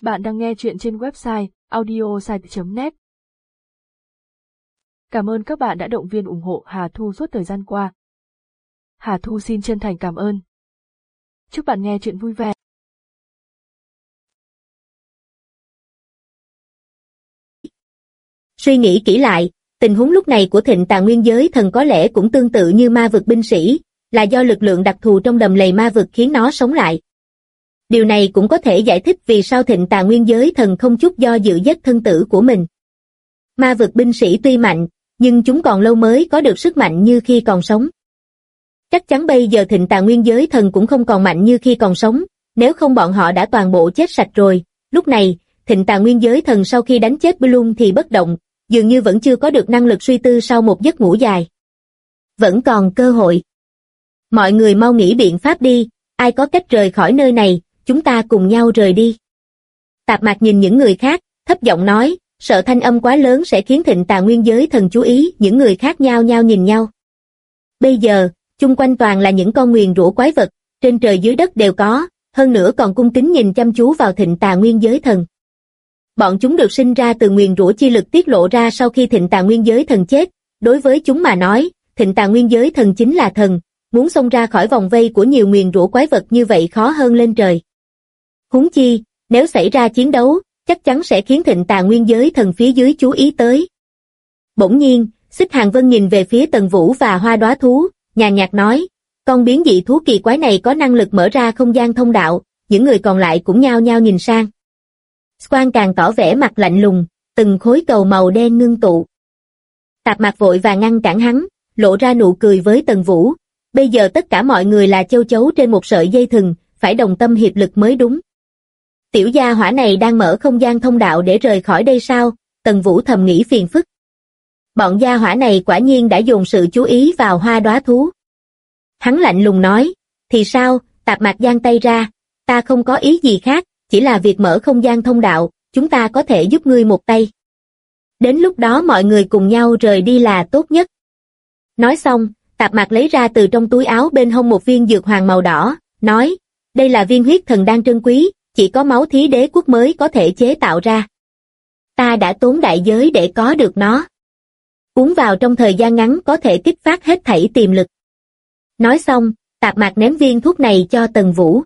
Bạn đang nghe chuyện trên website audiosite.net. Cảm ơn các bạn đã động viên ủng hộ Hà Thu suốt thời gian qua. Hà Thu xin chân thành cảm ơn. Chúc bạn nghe chuyện vui vẻ. Suy nghĩ kỹ lại, tình huống lúc này của Thịnh Tà Nguyên Giới Thần có lẽ cũng tương tự như ma vực binh sĩ, là do lực lượng đặc thù trong đầm lầy ma vực khiến nó sống lại. Điều này cũng có thể giải thích vì sao Thịnh Tà Nguyên Giới Thần không chút do dự giết thân tử của mình. Ma vực binh sĩ tuy mạnh, nhưng chúng còn lâu mới có được sức mạnh như khi còn sống. Chắc chắn bây giờ Thịnh Tà Nguyên Giới Thần cũng không còn mạnh như khi còn sống, nếu không bọn họ đã toàn bộ chết sạch rồi. Lúc này, Thịnh Tà Nguyên Giới Thần sau khi đánh chết Bloom thì bất động, dường như vẫn chưa có được năng lực suy tư sau một giấc ngủ dài. Vẫn còn cơ hội. Mọi người mau nghĩ biện pháp đi, ai có cách rời khỏi nơi này, chúng ta cùng nhau rời đi. Tạp Mạc nhìn những người khác, thấp giọng nói, sợ thanh âm quá lớn sẽ khiến Thịnh Tà Nguyên Giới Thần chú ý, những người khác nhao nhao nhìn nhau. Bây giờ, chung quanh toàn là những con nguyền rủa quái vật, trên trời dưới đất đều có, hơn nữa còn cung kính nhìn chăm chú vào Thịnh Tà Nguyên Giới Thần. Bọn chúng được sinh ra từ nguyền rủa chi lực tiết lộ ra sau khi Thịnh Tà Nguyên Giới Thần chết, đối với chúng mà nói, Thịnh Tà Nguyên Giới Thần chính là thần, muốn xông ra khỏi vòng vây của nhiều nguyền rủa quái vật như vậy khó hơn lên trời. Huống chi, nếu xảy ra chiến đấu, chắc chắn sẽ khiến Thịnh Tà Nguyên Giới Thần phía dưới chú ý tới. Bỗng nhiên, Xích Hàng Vân nhìn về phía Tần Vũ và Hoa Đóa Thú, nhàn nhạt nói, con biến dị thú kỳ quái này có năng lực mở ra không gian thông đạo, những người còn lại cũng nhao nhao nhìn sang. Squan càng tỏ vẻ mặt lạnh lùng, từng khối cầu màu đen ngưng tụ. Tạp Mạc vội và ngăn cản hắn, lộ ra nụ cười với Tần Vũ. Bây giờ tất cả mọi người là châu chấu trên một sợi dây thừng, phải đồng tâm hiệp lực mới đúng. Tiểu gia hỏa này đang mở không gian thông đạo để rời khỏi đây sao? Tần Vũ thầm nghĩ phiền phức. Bọn gia hỏa này quả nhiên đã dồn sự chú ý vào Hoa Đóa Thú. Hắn lạnh lùng nói, thì sao? Tạp Mạc giang tay ra, ta không có ý gì khác, chỉ là việc mở không gian thông đạo, chúng ta có thể giúp ngươi một tay. Đến lúc đó mọi người cùng nhau rời đi là tốt nhất. Nói xong, Tạp Mạc lấy ra từ trong túi áo bên hông một viên dược hoàng màu đỏ, nói, đây là viên huyết thần đan trân quý, chỉ có máu thí đế quốc mới có thể chế tạo ra. Ta đã tốn đại giới để có được nó. Uống vào trong thời gian ngắn có thể kích phát hết thảy tiềm lực. Nói xong, Tạp Mạc ném viên thuốc này cho Tần Vũ.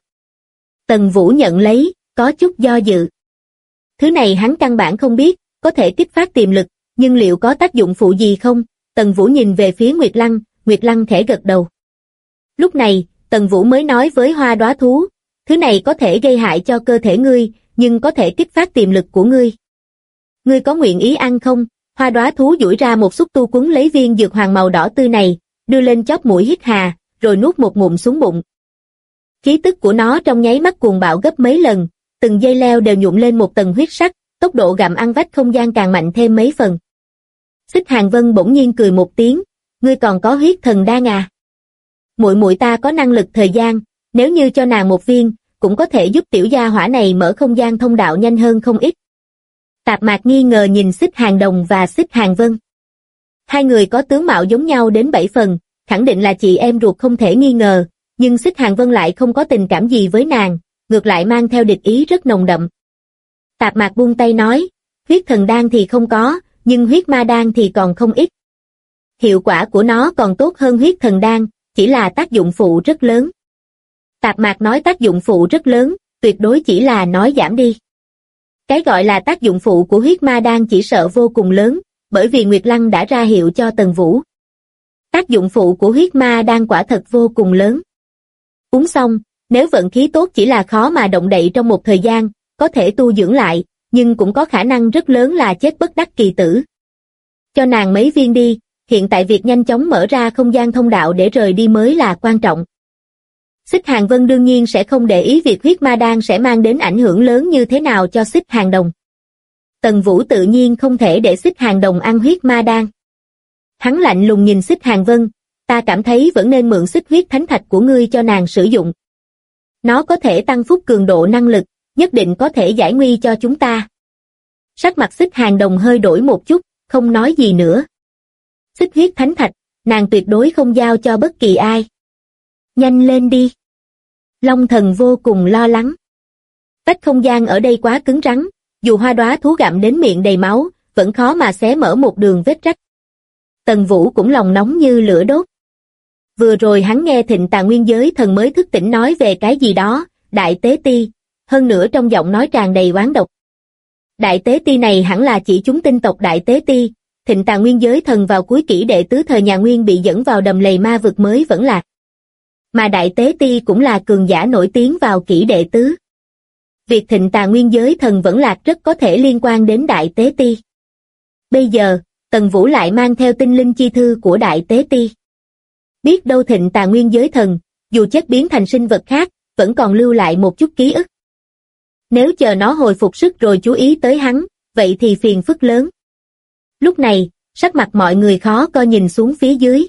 Tần Vũ nhận lấy, có chút do dự. Thứ này hắn căn bản không biết, có thể kích phát tiềm lực, nhưng liệu có tác dụng phụ gì không? Tần Vũ nhìn về phía Nguyệt Lăng khẽ gật đầu. Lúc này, Tần Vũ mới nói với Hoa Đóa Thú, thứ này có thể gây hại cho cơ thể ngươi, nhưng có thể kích phát tiềm lực của ngươi. Ngươi có nguyện ý ăn không? Hoa Đóa Thú duỗi ra một xúc tu cuốn lấy viên dược hoàng màu đỏ tươi này, đưa lên chóp mũi hít hà, rồi nuốt một ngụm xuống bụng. Khí tức của nó trong nháy mắt cuồng bạo gấp mấy lần, từng dây leo đều nhuộm lên một tầng huyết sắc, tốc độ gặm ăn vách không gian càng mạnh thêm mấy phần. Xích Hàng Vân bỗng nhiên cười một tiếng, ngươi còn có huyết thần đan à? Muội muội ta có năng lực thời gian, nếu như cho nàng một viên, cũng có thể giúp tiểu gia hỏa này mở không gian thông đạo nhanh hơn không ít. Tạp Mạc nghi ngờ nhìn Xích Hàng Đồng và Xích Hàng Vân. Hai người có tướng mạo giống nhau đến 7 phần, khẳng định là chị em ruột không thể nghi ngờ, nhưng Xích Hàng Vân lại không có tình cảm gì với nàng, ngược lại mang theo địch ý rất nồng đậm. Tạp Mạc buông tay nói, huyết thần đan thì không có, nhưng huyết ma đan thì còn không ít. Hiệu quả của nó còn tốt hơn huyết thần đan, chỉ là tác dụng phụ rất lớn. Tạp Mạc nói tác dụng phụ rất lớn, tuyệt đối chỉ là nói giảm đi. Cái gọi là tác dụng phụ của huyết ma đan chỉ sợ vô cùng lớn, bởi vì Nguyệt Lăng đã ra hiệu cho Tần Vũ. Tác dụng phụ của huyết ma đan quả thật vô cùng lớn. Uống xong, nếu vận khí tốt chỉ là khó mà động đậy trong một thời gian, có thể tu dưỡng lại, nhưng cũng có khả năng rất lớn là chết bất đắc kỳ tử. Cho nàng mấy viên đi, hiện tại việc nhanh chóng mở ra không gian thông đạo để rời đi mới là quan trọng. Xích Hàng Vân đương nhiên sẽ không để ý việc huyết ma đan sẽ mang đến ảnh hưởng lớn như thế nào cho Xích Hàng Đồng. Tần Vũ tự nhiên không thể để Xích Hàng Đồng ăn huyết ma đan. Hắn lạnh lùng nhìn Xích Hàng Vân, ta cảm thấy vẫn nên mượn xích huyết thánh thạch của ngươi cho nàng sử dụng. Nó có thể tăng phúc cường độ năng lực, nhất định có thể giải nguy cho chúng ta. Sắc mặt Xích Hàng Đồng hơi đổi một chút, không nói gì nữa. Xích huyết thánh thạch, nàng tuyệt đối không giao cho bất kỳ ai. Nhanh lên đi. Long Thần vô cùng lo lắng. Tách không gian ở đây quá cứng rắn, dù hoa đóa thú gặm đến miệng đầy máu, vẫn khó mà xé mở một đường vết rách. Tần Vũ cũng lòng nóng như lửa đốt. Vừa rồi hắn nghe Thịnh Tà Nguyên Giới Thần mới thức tỉnh nói về cái gì đó, Đại Tế Ti, hơn nữa trong giọng nói tràn đầy oán độc. Đại Tế Ti này hẳn là chỉ chúng tinh tộc Đại Tế Ti. Thịnh Tà Nguyên Giới Thần vào cuối kỷ đệ tứ thời nhà Nguyên bị dẫn vào đầm lầy ma vực mới vẫn lạc. Mà Đại Tế Ti cũng là cường giả nổi tiếng vào kỷ đệ tứ. Việc Thịnh Tà Nguyên Giới Thần vẫn lạc rất có thể liên quan đến Đại Tế Ti. Bây giờ, Tần Vũ lại mang theo tinh linh chi thư của Đại Tế Ti. Biết đâu Thịnh Tà Nguyên Giới Thần, dù chết biến thành sinh vật khác, vẫn còn lưu lại một chút ký ức. Nếu chờ nó hồi phục sức rồi chú ý tới hắn, vậy thì phiền phức lớn. Lúc này, sắc mặt mọi người khó coi nhìn xuống phía dưới.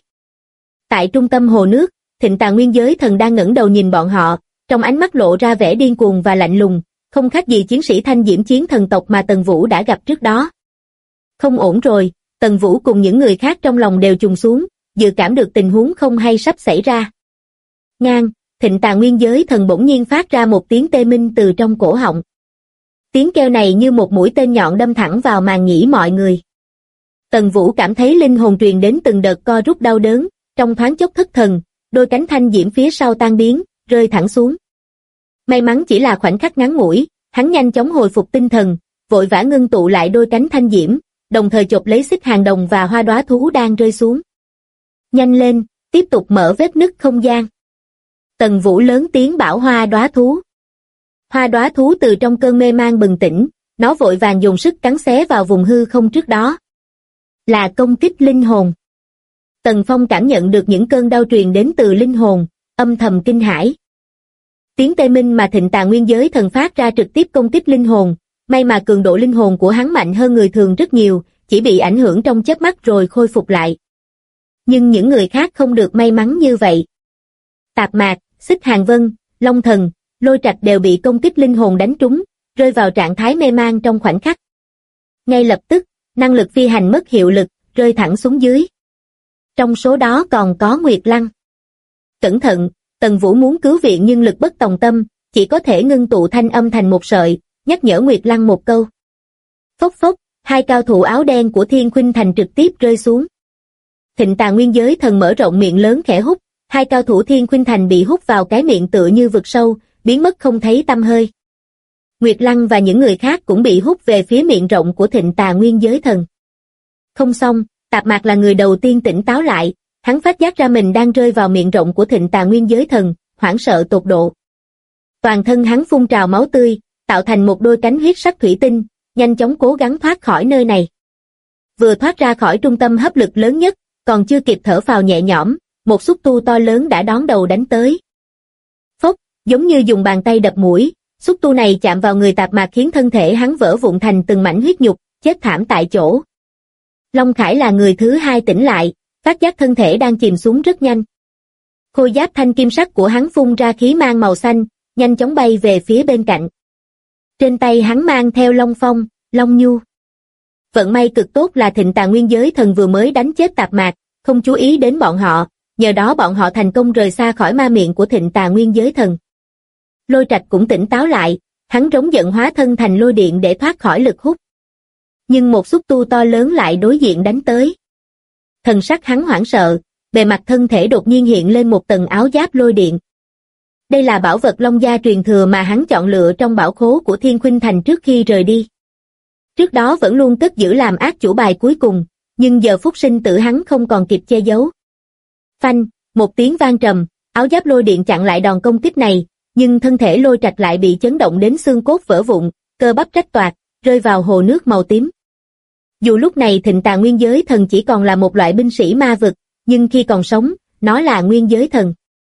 Tại trung tâm hồ nước, Thịnh Tà Nguyên Giới Thần đang ngẩng đầu nhìn bọn họ, trong ánh mắt lộ ra vẻ điên cuồng và lạnh lùng, không khác gì chiến sĩ Thanh Diễm chiến thần tộc mà Tần Vũ đã gặp trước đó. Không ổn rồi, Tần Vũ cùng những người khác trong lòng đều trùng xuống, dự cảm được tình huống không hay sắp xảy ra. Ngang, Thịnh Tà Nguyên Giới Thần bỗng nhiên phát ra một tiếng tê minh từ trong cổ họng. Tiếng kêu này như một mũi tên nhọn đâm thẳng vào màng nhĩ mọi người. Tần Vũ cảm thấy linh hồn truyền đến từng đợt co rút đau đớn, trong thoáng chốc thất thần, đôi cánh thanh diễm phía sau tan biến, rơi thẳng xuống. May mắn chỉ là khoảnh khắc ngắn ngủi, hắn nhanh chóng hồi phục tinh thần, vội vã ngưng tụ lại đôi cánh thanh diễm, đồng thời chộp lấy xích hàng đồng và hoa đóa thú đang rơi xuống. Nhanh lên, tiếp tục mở vết nứt không gian. Tần Vũ lớn tiếng bảo hoa đóa thú. Hoa đóa thú từ trong cơn mê man bừng tỉnh, nó vội vàng dùng sức cắn xé vào vùng hư không trước đó. Là công kích linh hồn. Tần Phong cảm nhận được những cơn đau truyền đến từ linh hồn, âm thầm kinh hãi. Tiếng tê minh mà Thịnh Tà Nguyên Giới Thần phát ra trực tiếp công kích linh hồn, may mà cường độ linh hồn của hắn mạnh hơn người thường rất nhiều, chỉ bị ảnh hưởng trong chớp mắt rồi khôi phục lại. Nhưng những người khác không được may mắn như vậy. Tạp Mạc, Xích Hàng Vân, Long Thần, Lôi Trạch đều bị công kích linh hồn đánh trúng, rơi vào trạng thái mê man trong khoảnh khắc. Ngay lập tức, năng lực phi hành mất hiệu lực, rơi thẳng xuống dưới. Trong số đó còn có Nguyệt Lăng. Cẩn thận, Tần Vũ muốn cứu viện nhưng lực bất tòng tâm, chỉ có thể ngưng tụ thanh âm thành một sợi, nhắc nhở Nguyệt Lăng một câu. Phốc phốc, hai cao thủ áo đen của Thiên Khuynh Thành trực tiếp rơi xuống. Thịnh Tà Nguyên Giới Thần mở rộng miệng lớn khẽ hút, hai cao thủ Thiên Khuynh Thành bị hút vào cái miệng tựa như vực sâu, biến mất không thấy tăm hơi. Nguyệt Lăng và những người khác cũng bị hút về phía miệng rộng của Thịnh Tà Nguyên Giới Thần. Không xong, Tạp Mạc là người đầu tiên tỉnh táo lại, hắn phát giác ra mình đang rơi vào miệng rộng của Thịnh Tà Nguyên Giới Thần, hoảng sợ tột độ. Toàn thân hắn phun trào máu tươi, tạo thành một đôi cánh huyết sắc thủy tinh, nhanh chóng cố gắng thoát khỏi nơi này. Vừa thoát ra khỏi trung tâm hấp lực lớn nhất, còn chưa kịp thở phào nhẹ nhõm, một xúc tu to lớn đã đón đầu đánh tới. Phốc, giống như dùng bàn tay đập mũi, xúc tu này chạm vào người Tạp Mạc khiến thân thể hắn vỡ vụn thành từng mảnh huyết nhục, chết thảm tại chỗ. Long Khải là người thứ hai tỉnh lại, phát giác thân thể đang chìm xuống rất nhanh. Khôi giáp thanh kim sắc của hắn phun ra khí mang màu xanh, nhanh chóng bay về phía bên cạnh. Trên tay hắn mang theo Long Phong, Long Nhu. Vận may cực tốt là Thịnh Tà Nguyên Giới Thần vừa mới đánh chết Tạp Mạc, không chú ý đến bọn họ, nhờ đó bọn họ thành công rời xa khỏi ma miệng của Thịnh Tà Nguyên Giới Thần. Lôi Trạch cũng tỉnh táo lại, hắn rống giận hóa thân thành lôi điện để thoát khỏi lực hút. Nhưng một xúc tu to lớn lại đối diện đánh tới. Thần sắc hắn hoảng sợ, bề mặt thân thể đột nhiên hiện lên một tầng áo giáp lôi điện. Đây là bảo vật Long Gia truyền thừa mà hắn chọn lựa trong bảo khố của Thiên Khuynh Thành trước khi rời đi. Trước đó vẫn luôn cất giữ làm ác chủ bài cuối cùng, nhưng giờ phút sinh tử hắn không còn kịp che giấu. Phanh, một tiếng vang trầm, áo giáp lôi điện chặn lại đòn công kích này, nhưng thân thể Lôi Trạch lại bị chấn động đến xương cốt vỡ vụn, cơ bắp rách toạc, rơi vào hồ nước màu tím. Dù lúc này Thịnh Tà Nguyên Giới Thần chỉ còn là một loại binh sĩ ma vực, nhưng khi còn sống, nó là Nguyên Giới Thần.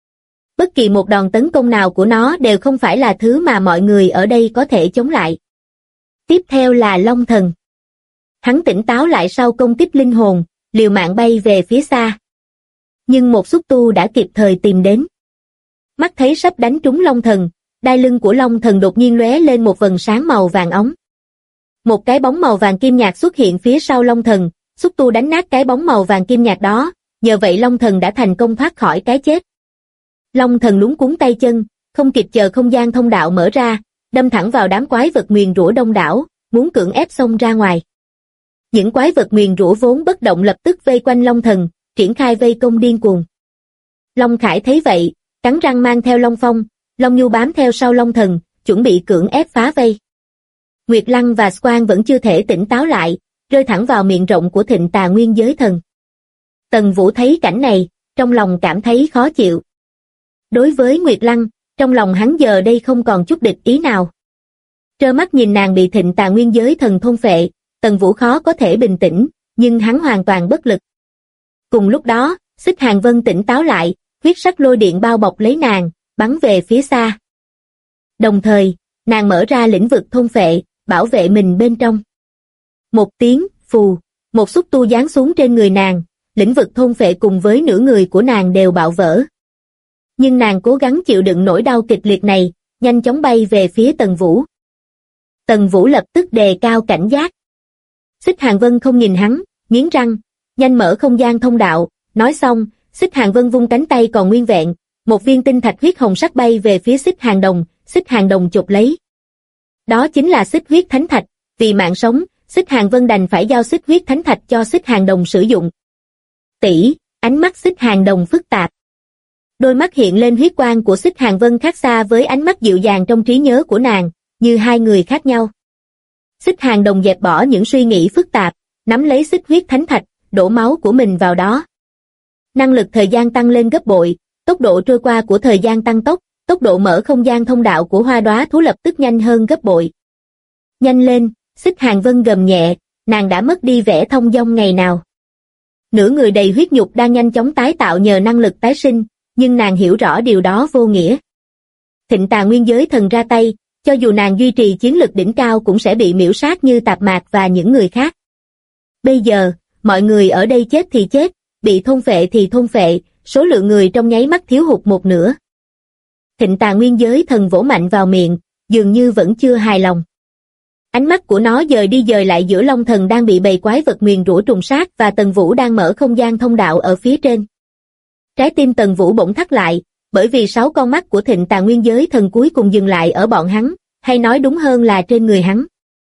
Bất kỳ một đòn tấn công nào của nó đều không phải là thứ mà mọi người ở đây có thể chống lại. Tiếp theo là Long Thần. Hắn tỉnh táo lại sau công kích linh hồn, liều mạng bay về phía xa. Nhưng một xúc tu đã kịp thời tìm đến. Mắt thấy sắp đánh trúng Long Thần, đai lưng của Long Thần đột nhiên lóe lên một vầng sáng màu vàng óng. Một cái bóng màu vàng kim nhạt xuất hiện phía sau Long Thần, xúc tu đánh nát cái bóng màu vàng kim nhạt đó, nhờ vậy Long Thần đã thành công thoát khỏi cái chết. Long Thần luống cuống tay chân, không kịp chờ không gian thông đạo mở ra, đâm thẳng vào đám quái vật nguyền rủa đông đảo, muốn cưỡng ép xông ra ngoài. Những quái vật nguyền rủa vốn bất động lập tức vây quanh Long Thần, triển khai vây công điên cuồng. Long Khải thấy vậy, cắn răng mang theo Long Phong, Long Nhu bám theo sau Long Thần, chuẩn bị cưỡng ép phá vây. Nguyệt Lăng và Squan vẫn chưa thể tỉnh táo lại, rơi thẳng vào miệng rộng của Thịnh Tà Nguyên Giới Thần. Tần Vũ thấy cảnh này, trong lòng cảm thấy khó chịu. Đối với Nguyệt Lăng, trong lòng hắn giờ đây không còn chút địch ý nào. Trơ mắt nhìn nàng bị Thịnh Tà Nguyên Giới Thần thôn phệ, Tần Vũ khó có thể bình tĩnh, nhưng hắn hoàn toàn bất lực. Cùng lúc đó, Xích Hàng Vân tỉnh táo lại, huyết sắc lôi điện bao bọc lấy nàng, bắn về phía xa. Đồng thời, nàng mở ra lĩnh vực thôn phệ, bảo vệ mình bên trong. Một tiếng, phù, một xúc tu giáng xuống trên người nàng, lĩnh vực thôn phệ cùng với nửa người của nàng đều bạo vỡ. Nhưng nàng cố gắng chịu đựng nỗi đau kịch liệt này, nhanh chóng bay về phía Tần Vũ. Tần Vũ lập tức đề cao cảnh giác. Xích Hàng Vân không nhìn hắn, nghiến răng, nhanh mở không gian thông đạo, nói xong, Xích Hàng Vân vung cánh tay còn nguyên vẹn, một viên tinh thạch huyết hồng sắc bay về phía Xích Hàng Đồng, Xích Hàng Đồng chộp lấy. Đó chính là Xích huyết thánh thạch, vì mạng sống, Xích Hàng Vân đành phải giao Xích huyết thánh thạch cho Xích Hàng Đồng sử dụng. Tỷ, ánh mắt Xích Hàng Đồng phức tạp. Đôi mắt hiện lên huyết quang của Xích Hàng Vân khác xa với ánh mắt dịu dàng trong trí nhớ của nàng, như hai người khác nhau. Xích Hàng Đồng dẹp bỏ những suy nghĩ phức tạp, nắm lấy Xích huyết thánh thạch, đổ máu của mình vào đó. Năng lực thời gian tăng lên gấp bội, tốc độ trôi qua của thời gian tăng tốc, tốc độ mở không gian thông đạo của Hoa Đóa thú lập tức nhanh hơn gấp bội. Nhanh lên, Xích Hàng Vân gầm nhẹ, nàng đã mất đi vẻ thông dong ngày nào. Nửa người đầy huyết nhục đang nhanh chóng tái tạo nhờ năng lực tái sinh, nhưng nàng hiểu rõ điều đó vô nghĩa. Thịnh Tà Nguyên Giới Thần ra tay, cho dù nàng duy trì chiến lực đỉnh cao cũng sẽ bị miễu sát như Tạp Mạc và những người khác. Bây giờ, mọi người ở đây chết thì chết, bị thôn phệ thì thôn phệ, số lượng người trong nháy mắt thiếu hụt một nửa. Thịnh Tà Nguyên Giới Thần vỗ mạnh vào miệng, dường như vẫn chưa hài lòng. Ánh mắt của nó dời đi dời lại giữa Long Thần đang bị bầy quái vật nguyền rủa trùng sát và Tần Vũ đang mở không gian thông đạo ở phía trên. Trái tim Tần Vũ bỗng thắt lại, bởi vì 6 con mắt của Thịnh Tà Nguyên Giới Thần cuối cùng dừng lại ở bọn hắn, hay nói đúng hơn là trên người hắn.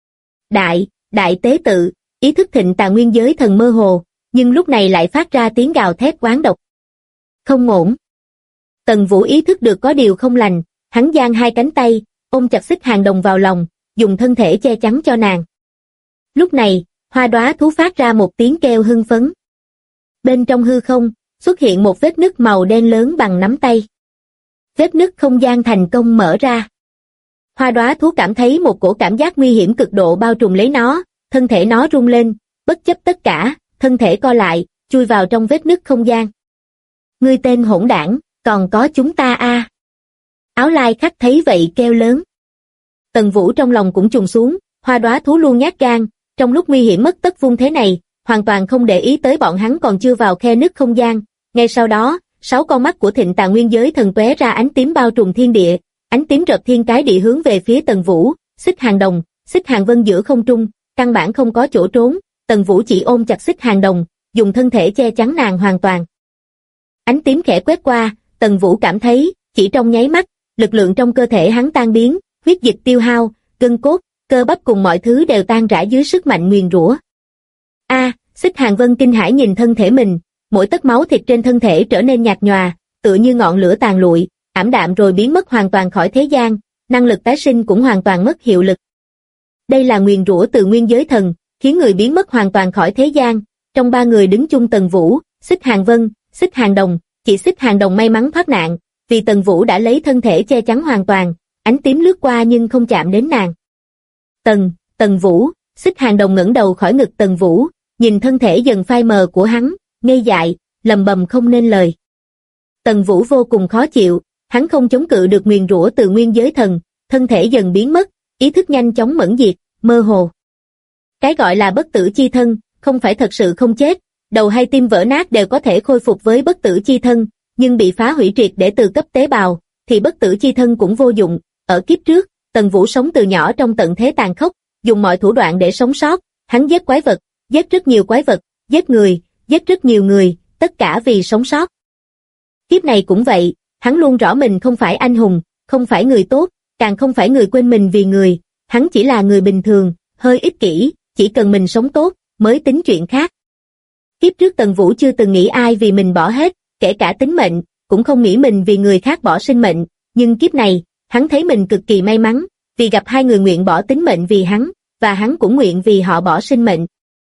Đại tế tự, ý thức Thịnh Tà Nguyên Giới Thần mơ hồ, nhưng lúc này lại phát ra tiếng gào thét oán độc. Không ổn. Tần Vũ ý thức được có điều không lành, hắn giang hai cánh tay, ôm chặt Xích Hàng Đồng vào lòng, dùng thân thể che chắn cho nàng. Lúc này, Hoa Đóa thú phát ra một tiếng kêu hưng phấn. Bên trong hư không, xuất hiện một vết nứt màu đen lớn bằng nắm tay. Vết nứt không gian thành công mở ra. Hoa Đóa thú cảm thấy một cổ cảm giác nguy hiểm cực độ bao trùm lấy nó, thân thể nó rung lên, bất chấp tất cả, thân thể co lại, chui vào trong vết nứt không gian. Ngươi tên hỗn đảng, còn có chúng ta a. Áo lai khắc thấy vậy kêu lớn. Tần Vũ trong lòng cũng trùng xuống, Hoa Đóa thú luôn nhát gan, trong lúc nguy hiểm mất tất vung thế này, hoàn toàn không để ý tới bọn hắn còn chưa vào khe nứt không gian. Ngay sau đó, 6 con mắt của Thịnh Tà Nguyên Giới Thần tóe ra ánh tím bao trùm thiên địa, ánh tím rợp thiên cái địa hướng về phía Tần Vũ, Xích Hàng Đồng, Xích Hàng Vân giữa không trung, căn bản không có chỗ trốn, Tần Vũ chỉ ôm chặt Xích Hàng Đồng, dùng thân thể che chắn nàng hoàn toàn. Ánh tím khẽ quét qua, Tần Vũ cảm thấy, chỉ trong nháy mắt, lực lượng trong cơ thể hắn tan biến, huyết dịch tiêu hao, gân cốt, cơ bắp cùng mọi thứ đều tan rã dưới sức mạnh nguyền rủa. Xích Hàng Vân kinh hãi nhìn thân thể mình, mỗi tấc máu thịt trên thân thể trở nên nhạt nhòa, tựa như ngọn lửa tàn lụi, ảm đạm rồi biến mất hoàn toàn khỏi thế gian, năng lực tái sinh cũng hoàn toàn mất hiệu lực. Đây là nguyền rủa từ Nguyên Giới Thần, khiến người biến mất hoàn toàn khỏi thế gian. Trong 3 người đứng chung Tần Vũ, Xích Hàng Vân, Xích Hàng Đồng, chỉ Xích Hàng Đồng may mắn thoát nạn, vì Tần Vũ đã lấy thân thể che chắn hoàn toàn, ánh tím lướt qua nhưng không chạm đến nàng. Tần Vũ, Xích Hàng Đồng ngẩng đầu khỏi ngực Tần Vũ, nhìn thân thể dần phai mờ của hắn, ngây dại, lầm bầm không nên lời. Tần Vũ vô cùng khó chịu, hắn không chống cự được nguyền rủa từ Nguyên Giới Thần, thân thể dần biến mất, ý thức nhanh chóng mẫn diệt, mơ hồ. Cái gọi là bất tử chi thân, không phải thật sự không chết, đầu hay tim vỡ nát đều có thể khôi phục với bất tử chi thân, nhưng bị phá hủy triệt để từ cấp tế bào, thì bất tử chi thân cũng vô dụng. Ở kiếp trước, Tần Vũ sống từ nhỏ trong tận thế tàn khốc, dùng mọi thủ đoạn để sống sót, hắn giết quái vật, giết rất nhiều quái vật, giết người, giết rất nhiều người, tất cả vì sống sót. Kiếp này cũng vậy, hắn luôn rõ mình không phải anh hùng, không phải người tốt, càng không phải người quên mình vì người, hắn chỉ là người bình thường, hơi ích kỷ, chỉ cần mình sống tốt, mới tính chuyện khác. Kiếp trước Tần Vũ chưa từng nghĩ ai vì mình bỏ hết, kể cả tính mệnh, cũng không nghĩ mình vì người khác bỏ sinh mệnh, nhưng kiếp này, hắn thấy mình cực kỳ may mắn, vì gặp hai người nguyện bỏ tính mệnh vì hắn, và hắn cũng nguyện vì họ bỏ sinh mệnh.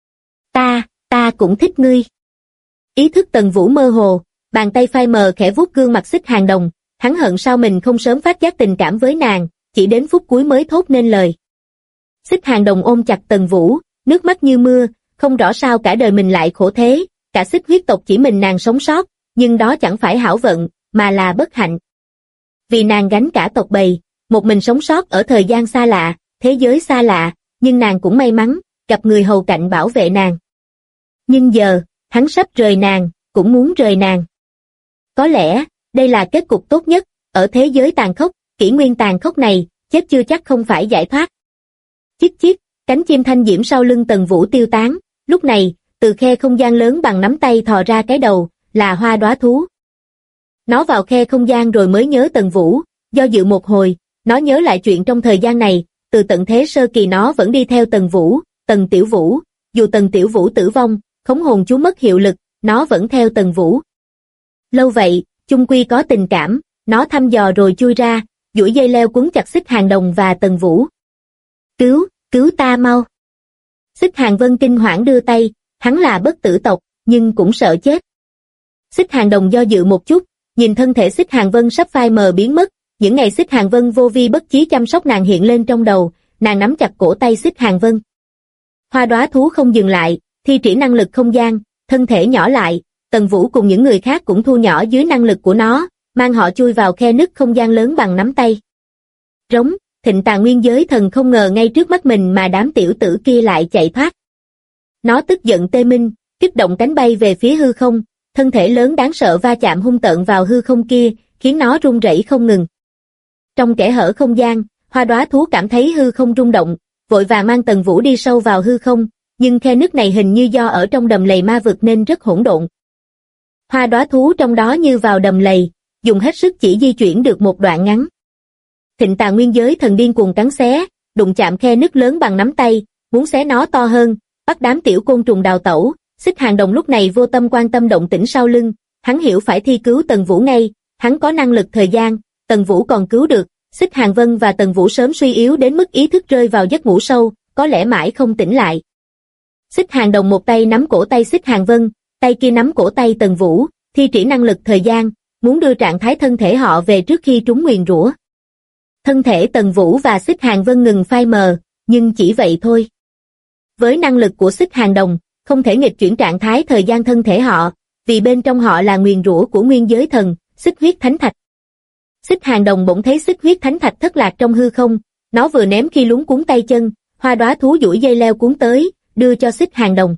Ta cũng thích ngươi. Ý thức Tần Vũ mơ hồ, bàn tay phai mờ khẽ vuốt gương mặt Xích Hàng Đồng, hắn hận sao mình không sớm phát giác tình cảm với nàng, chỉ đến phút cuối mới thốt nên lời. Xích Hàng Đồng ôm chặt Tần Vũ, nước mắt như mưa, không rõ sao cả đời mình lại khổ thế, cả Xích huyết tộc chỉ mình nàng sống sót, nhưng đó chẳng phải hảo vận, mà là bất hạnh. Vì nàng gánh cả tộc bầy, một mình sống sót ở thời gian xa lạ, thế giới xa lạ, nhưng nàng cũng may mắn, gặp người hầu cạnh bảo vệ nàng. Nhưng giờ, hắn sắp rời nàng, cũng muốn rời nàng. Có lẽ, đây là kết cục tốt nhất, ở thế giới tàn khốc, kỷ nguyên tàn khốc này, chết chưa chắc không phải giải thoát. Chít chít, cánh chim thanh diễm sau lưng Tần Vũ tiêu tán, lúc này, từ khe không gian lớn bằng nắm tay thò ra cái đầu, là hoa đóa thú. Nó vào khe không gian rồi mới nhớ Tần Vũ, do dự một hồi, nó nhớ lại chuyện trong thời gian này, từ tận thế sơ kỳ nó vẫn đi theo Tần Vũ, Tần Tiểu Vũ, dù Tần Tiểu Vũ tử vong, khống hồn chú mất hiệu lực, nó vẫn theo Tần Vũ. Lâu vậy, chung quy có tình cảm, nó thăm dò rồi chui ra, duỗi dây leo quấn chặt Xích Hàng Đồng và Tần Vũ. Cứu ta mau. Xích Hàng Vân kinh hoảng đưa tay, hắn là bất tử tộc, nhưng cũng sợ chết. Xích Hàng Đồng do dự một chút, nhìn thân thể Xích Hàng Vân sắp phai mờ biến mất, những ngày Xích Hàng Vân vô vi bất chí chăm sóc nàng hiện lên trong đầu, nàng nắm chặt cổ tay Xích Hàng Vân. Hoa đóa thú không dừng lại, thi triển năng lực không gian, thân thể nhỏ lại, Tần Vũ cùng những người khác cũng thu nhỏ dưới năng lực của nó, mang họ chui vào khe nứt không gian lớn bằng nắm tay. Rống, Thịnh Tà Nguyên Giới Thần không ngờ ngay trước mắt mình mà đám tiểu tử kia lại chạy thoát. Nó tức giận tê minh, kích động cánh bay về phía hư không, thân thể lớn đáng sợ va chạm hung tợn vào hư không kia, khiến nó rung rẩy không ngừng. Trong kẽ hở không gian, hoa đóa thú cảm thấy hư không rung động, vội vàng mang Tần Vũ đi sâu vào hư không, nhưng khe nứt này hình như do ở trong đầm lầy ma vực nên rất hỗn độn. Hoa đóa thú trong đó như vào đầm lầy, dùng hết sức chỉ di chuyển được một đoạn ngắn. Thịnh Tà Nguyên Giới Thần điên cuồng cắn xé, đụng chạm khe nứt lớn bằng nắm tay, muốn xé nó to hơn, bắt đám tiểu côn trùng đào tẩu. Xích Hàng Đồng lúc này vô tâm quan tâm động tĩnh sau lưng, hắn hiểu phải thi cứu Tần Vũ ngay, hắn có năng lực thời gian, Tần Vũ còn cứu được. Xích Hàng Vân và Tần Vũ sớm suy yếu đến mức ý thức rơi vào giấc ngủ sâu, có lẽ mãi không tỉnh lại. Xích Hàng Đồng một tay nắm cổ tay Xích Hàng Vân, tay kia nắm cổ tay Tần Vũ, thi triển năng lực thời gian, muốn đưa trạng thái thân thể họ về trước khi trúng nguyền rủa. Thân thể Tần Vũ và Xích Hàng Vân ngừng phai mờ, nhưng chỉ vậy thôi. Với năng lực của Xích Hàng Đồng, không thể nghịch chuyển trạng thái thời gian thân thể họ, vì bên trong họ là nguyền rủa của Nguyên Giới Thần, Xích Huyết Thánh Thạch. Xích Hàng Đồng bỗng thấy Xích Huyết Thánh Thạch thất lạc trong hư không, nó vừa ném khi luống cuốn tay chân, hoa đóa thú duỗi dây leo cuốn tới, đưa cho Xích Hàng Đồng.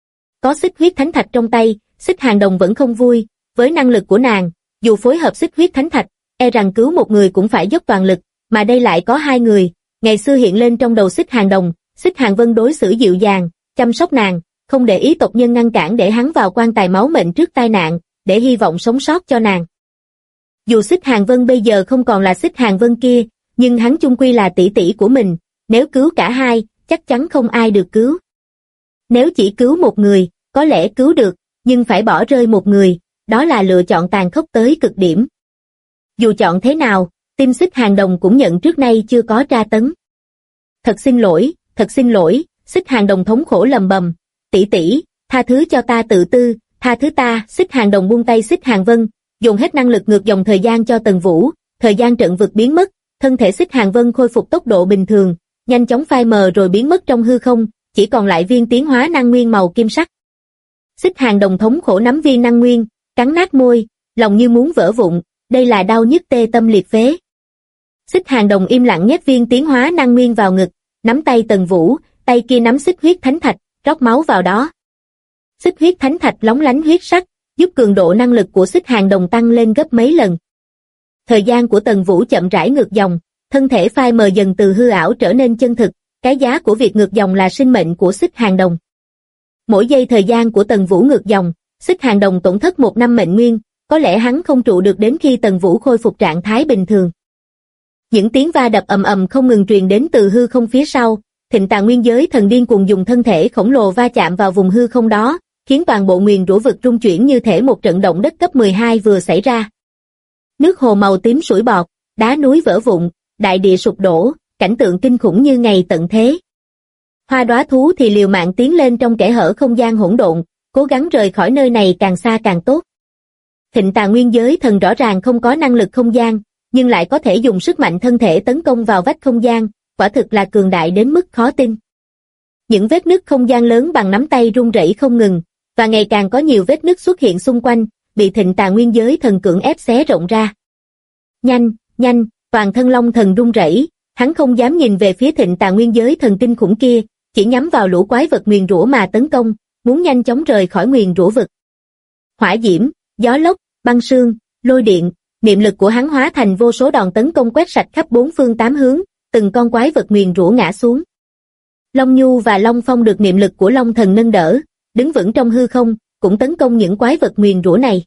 Có Xích Huyết Thánh Thạch trong tay, Xích Hàng Đồng vẫn không vui, với năng lực của nàng, dù phối hợp Xích Huyết Thánh Thạch, e rằng cứu một người cũng phải dốc toàn lực, mà đây lại có hai người. Ngày xưa hiện lên trong đầu Xích Hàng Đồng, Xích Hàng Vân đối xử dịu dàng, chăm sóc nàng, không để ý tộc nhân ngăn cản để hắn vào quan tài máu mệnh trước tai nạn, để hy vọng sống sót cho nàng. Dù Xích Hàng Vân bây giờ không còn là Xích Hàng Vân kia, nhưng hắn chung quy là tỷ tỷ của mình, nếu cứu cả hai, chắc chắn không ai được cứu. Nếu chỉ cứu một người, có lẽ cứu được, nhưng phải bỏ rơi một người, đó là lựa chọn tàn khốc tới cực điểm. Dù chọn thế nào, tim Xích Hàng Đồng cũng nhận trước nay chưa có tra tấn. Thật xin lỗi, Xích Hàng Đồng thống khổ lầm bầm, tỷ tỷ, tha thứ cho ta tự tư, tha thứ ta. Xích Hàng Đồng buông tay Xích Hàng Vân, dùng hết năng lực ngược dòng thời gian cho Tần Vũ, thời gian trận vực biến mất, thân thể Xích Hàng Vân khôi phục tốc độ bình thường, nhanh chóng phai mờ rồi biến mất trong hư không, chỉ còn lại viên tiến hóa năng nguyên màu kim sắc. Xích Hàng Đồng thống khổ nắm viên năng nguyên, cắn nát môi, lòng như muốn vỡ vụn, đây là đau nhức tê tâm liệt phế. Xích Hàng Đồng im lặng nhét viên tiến hóa năng nguyên vào ngực, nắm tay Tần Vũ, tay kia nắm Xích Huyết Thánh Thạch, rót máu vào đó. Xích Huyết Thánh Thạch lóng lánh huyết sắc, giúp cường độ năng lực của Xích Hàng Đồng tăng lên gấp mấy lần. Thời gian của Tần Vũ chậm rãi ngược dòng, thân thể phai mờ dần từ hư ảo trở nên chân thực, cái giá của việc ngược dòng là sinh mệnh của Xích Hàng Đồng. Mỗi giây thời gian của Tần Vũ ngược dòng, Xích Hàng Đồng tổn thất 1 năm mệnh nguyên, có lẽ hắn không trụ được đến khi Tần Vũ khôi phục trạng thái bình thường. Những tiếng va đập ầm ầm không ngừng truyền đến từ hư không phía sau, Thịnh Tà Nguyên Giới Thần điên cuồng dùng thân thể khổng lồ va chạm vào vùng hư không đó, khiến toàn bộ nguyền rủa vực rung chuyển như thể một trận động đất cấp 12 vừa xảy ra. Nước hồ màu tím sủi bọt, đá núi vỡ vụn, đại địa sụp đổ, cảnh tượng kinh khủng như ngày tận thế. Hoa đóa thú thì liều mạng tiến lên trong kẽ hở không gian hỗn độn, cố gắng rời khỏi nơi này càng xa càng tốt. Thịnh Tà Nguyên Giới Thần rõ ràng không có năng lực không gian, nhưng lại có thể dùng sức mạnh thân thể tấn công vào vách không gian, quả thực là cường đại đến mức khó tin. Những vết nứt không gian lớn bằng nắm tay rung rẩy không ngừng, và ngày càng có nhiều vết nứt xuất hiện xung quanh, bị Thịnh Tà Nguyên Giới Thần cưỡng ép xé rộng ra. Nhanh, nhanh, toàn thân Long Thần run rẩy, hắn không dám nhìn về phía Thịnh Tà Nguyên Giới Thần kinh khủng kia, chỉ nhắm vào lũ quái vật nguyền rủa mà tấn công, muốn nhanh chóng rời khỏi nguyền rủa vực. Hỏa diễm, gió lốc, băng sương, lôi điện, niệm lực của hắn hóa thành vô số đòn tấn công quét sạch khắp bốn phương tám hướng, từng con quái vật nguyền rủa ngã xuống. Long Nhu và Long Phong được niệm lực của Long Thần nâng đỡ, đứng vững trong hư không, cũng tấn công những quái vật nguyền rủa này.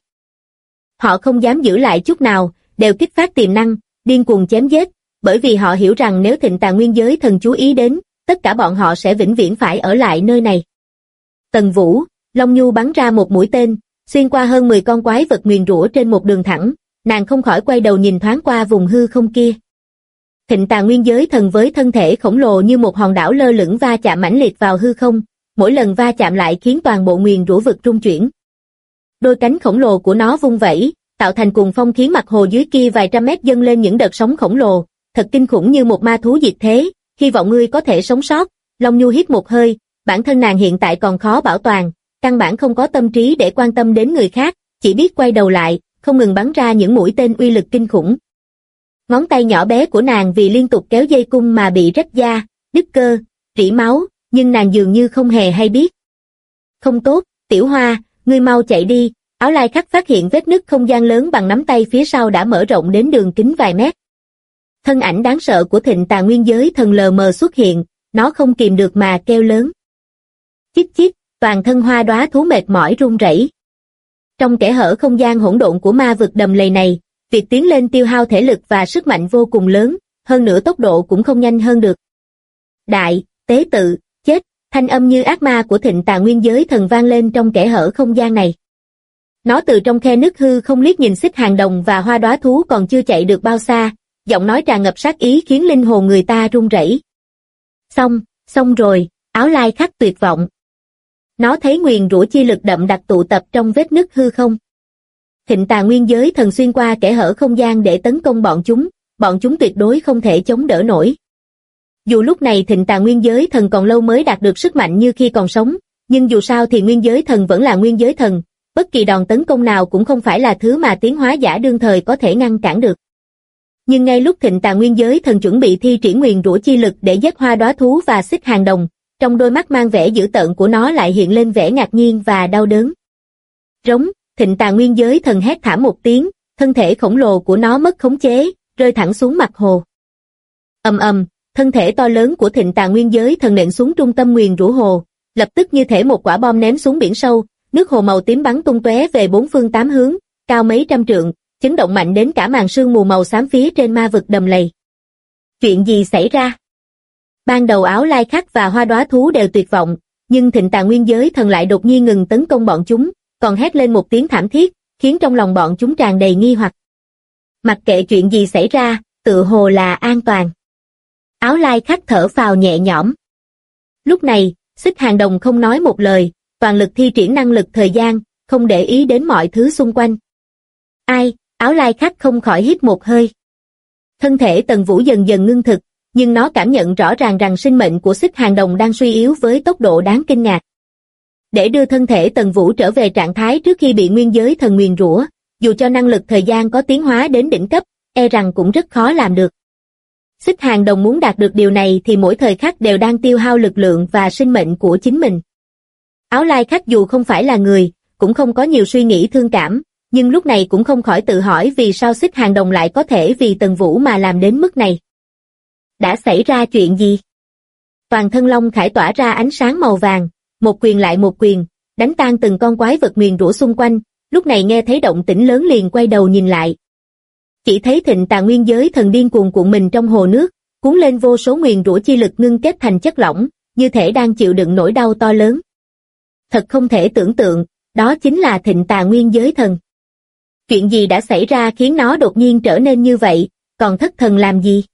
Họ không dám giữ lại chút nào, đều kích phát tiềm năng, điên cuồng chém giết, bởi vì họ hiểu rằng nếu Thịnh Tà Nguyên Giới Thần chú ý đến, tất cả bọn họ sẽ vĩnh viễn phải ở lại nơi này. Tần Vũ, Long Nhu bắn ra một mũi tên, xuyên qua hơn 10 con quái vật nguyền rủa trên một đường thẳng, nàng không khỏi quay đầu nhìn thoáng qua vùng hư không kia. Thịnh Tà Nguyên Giới Thần với thân thể khổng lồ như một hòn đảo lơ lửng va chạm mãnh liệt vào hư không, mỗi lần va chạm lại khiến toàn bộ nguyền rủa vực rung chuyển. Đôi cánh khổng lồ của nó vung vẩy, tạo thành cuồng phong khiến mặt hồ dưới kia vài trăm mét dâng lên những đợt sóng khổng lồ, thật kinh khủng như một ma thú diệt thế, hy vọng ngươi có thể sống sót. Long Nhu hít một hơi, bản thân nàng hiện tại còn khó bảo toàn, căn bản không có tâm trí để quan tâm đến người khác, chỉ biết quay đầu lại, không ngừng bắn ra những mũi tên uy lực kinh khủng. Ngón tay nhỏ bé của nàng vì liên tục kéo dây cung mà bị rách da, đứt cơ, rỉ máu, nhưng nàng dường như không hề hay biết. Không tốt, Tiểu Hoa, ngươi mau chạy đi. Áo Lai Khắc phát hiện vết nứt không gian lớn bằng nắm tay phía sau đã mở rộng đến đường kính vài mét. Thân ảnh đáng sợ của Thịnh Tà Nguyên Giới Thần lờ mờ xuất hiện, nó không kìm được mà kêu lớn. Chít chít, toàn thân hoa đóa thú mệt mỏi run rẩy. Trong kẽ hở không gian hỗn độn của ma vực đầm lầy này, việc tiến lên tiêu hao thể lực và sức mạnh vô cùng lớn, hơn nữa tốc độ cũng không nhanh hơn được. Đại, tế tự, chết, thanh âm như ác ma của Thịnh Tà Nguyên Giới Thần vang lên trong kẽ hở không gian này. Nó từ trong khe nứt hư không liếc nhìn Xích Hàng Đồng và hoa đóa thú còn chưa chạy được bao xa, giọng nói tràn ngập sát ý khiến linh hồn người ta run rẩy. Xong rồi, Áo Lai Khắc tuyệt vọng. Nó thấy nguyền rủa chi lực đậm đặc tụ tập trong vết nứt hư không. Thịnh Tà Nguyên Giới Thần xuyên qua kẽ hở không gian để tấn công bọn chúng tuyệt đối không thể chống đỡ nổi. Dù lúc này Thịnh Tà Nguyên Giới Thần còn lâu mới đạt được sức mạnh như khi còn sống, nhưng dù sao thì Nguyên Giới Thần vẫn là Nguyên Giới Thần, bất kỳ đòn tấn công nào cũng không phải là thứ mà tiến hóa giả đương thời có thể ngăn cản được. Nhưng ngay lúc Thịnh Tà Nguyên Giới Thần chuẩn bị thi triển nguyền rủa chi lực để giết hoa đóa thú và Xích Hàng Đồng, trong đôi mắt mang vẻ dữ tợn của nó lại hiện lên vẻ ngạc nhiên và đau đớn. Rống, Thịnh Tà Nguyên Giới Thần hét thảm một tiếng, thân thể khổng lồ của nó mất khống chế, rơi thẳng xuống mặt hồ. Ầm ầm, thân thể to lớn của Thịnh Tà Nguyên Giới Thần nện xuống trung tâm nguyền rủa hồ, lập tức như thể một quả bom ném xuống biển sâu, nước hồ màu tím bắn tung tóe về bốn phương tám hướng, cao mấy trăm trượng, chấn động mạnh đến cả màn sương mù màu xám phía trên ma vực đầm lầy. Chuyện gì xảy ra? Ban đầu Áo Lai Khắc và hoa đóa thú đều tuyệt vọng, nhưng Thịnh Tà Nguyên Giới Thần lại đột nhiên ngừng tấn công bọn chúng, còn hét lên một tiếng thảm thiết, khiến trong lòng bọn chúng tràn đầy nghi hoặc. Mặc kệ chuyện gì xảy ra, tựa hồ là an toàn. Áo Lai Khắc thở phào nhẹ nhõm. Lúc này, Xích Hàng Đồng không nói một lời, toàn lực thi triển năng lực thời gian, không để ý đến mọi thứ xung quanh. Ai, Áo Lai Khắc không khỏi hít một hơi. Thân thể Tần Vũ dần dần ngưng thực, nhưng nó cảm nhận rõ ràng rằng sinh mệnh của Xích Hàng Đồng đang suy yếu với tốc độ đáng kinh ngạc. Để đưa thân thể Tần Vũ trở về trạng thái trước khi bị Nguyên Giới Thần nguyền rủa, dù cho năng lực thời gian có tiến hóa đến đỉnh cấp, e rằng cũng rất khó làm được. Xích Hàng Đồng muốn đạt được điều này thì mỗi thời khắc đều đang tiêu hao lực lượng và sinh mệnh của chính mình. Áo Lai Khắc dù không phải là người, cũng không có nhiều suy nghĩ thương cảm, nhưng lúc này cũng không khỏi tự hỏi vì sao Xích Hàng Đồng lại có thể vì Tần Vũ mà làm đến mức này. Đã xảy ra chuyện gì? Toàn thân Long Khải tỏa ra ánh sáng màu vàng, một quyền lại một quyền, đánh tan từng con quái vật nguyền rủa xung quanh, lúc này nghe thấy động tĩnh lớn liền quay đầu nhìn lại. Chỉ thấy Thịnh Tà Nguyên Giới Thần điên cuồng cuộn mình trong hồ nước, cuốn lên vô số nguyền rủa chi lực ngưng kết thành chất lỏng, như thể đang chịu đựng nỗi đau to lớn. Thật không thể tưởng tượng, đó chính là Thịnh Tà Nguyên Giới Thần. Chuyện gì đã xảy ra khiến nó đột nhiên trở nên như vậy, còn thất thần làm gì?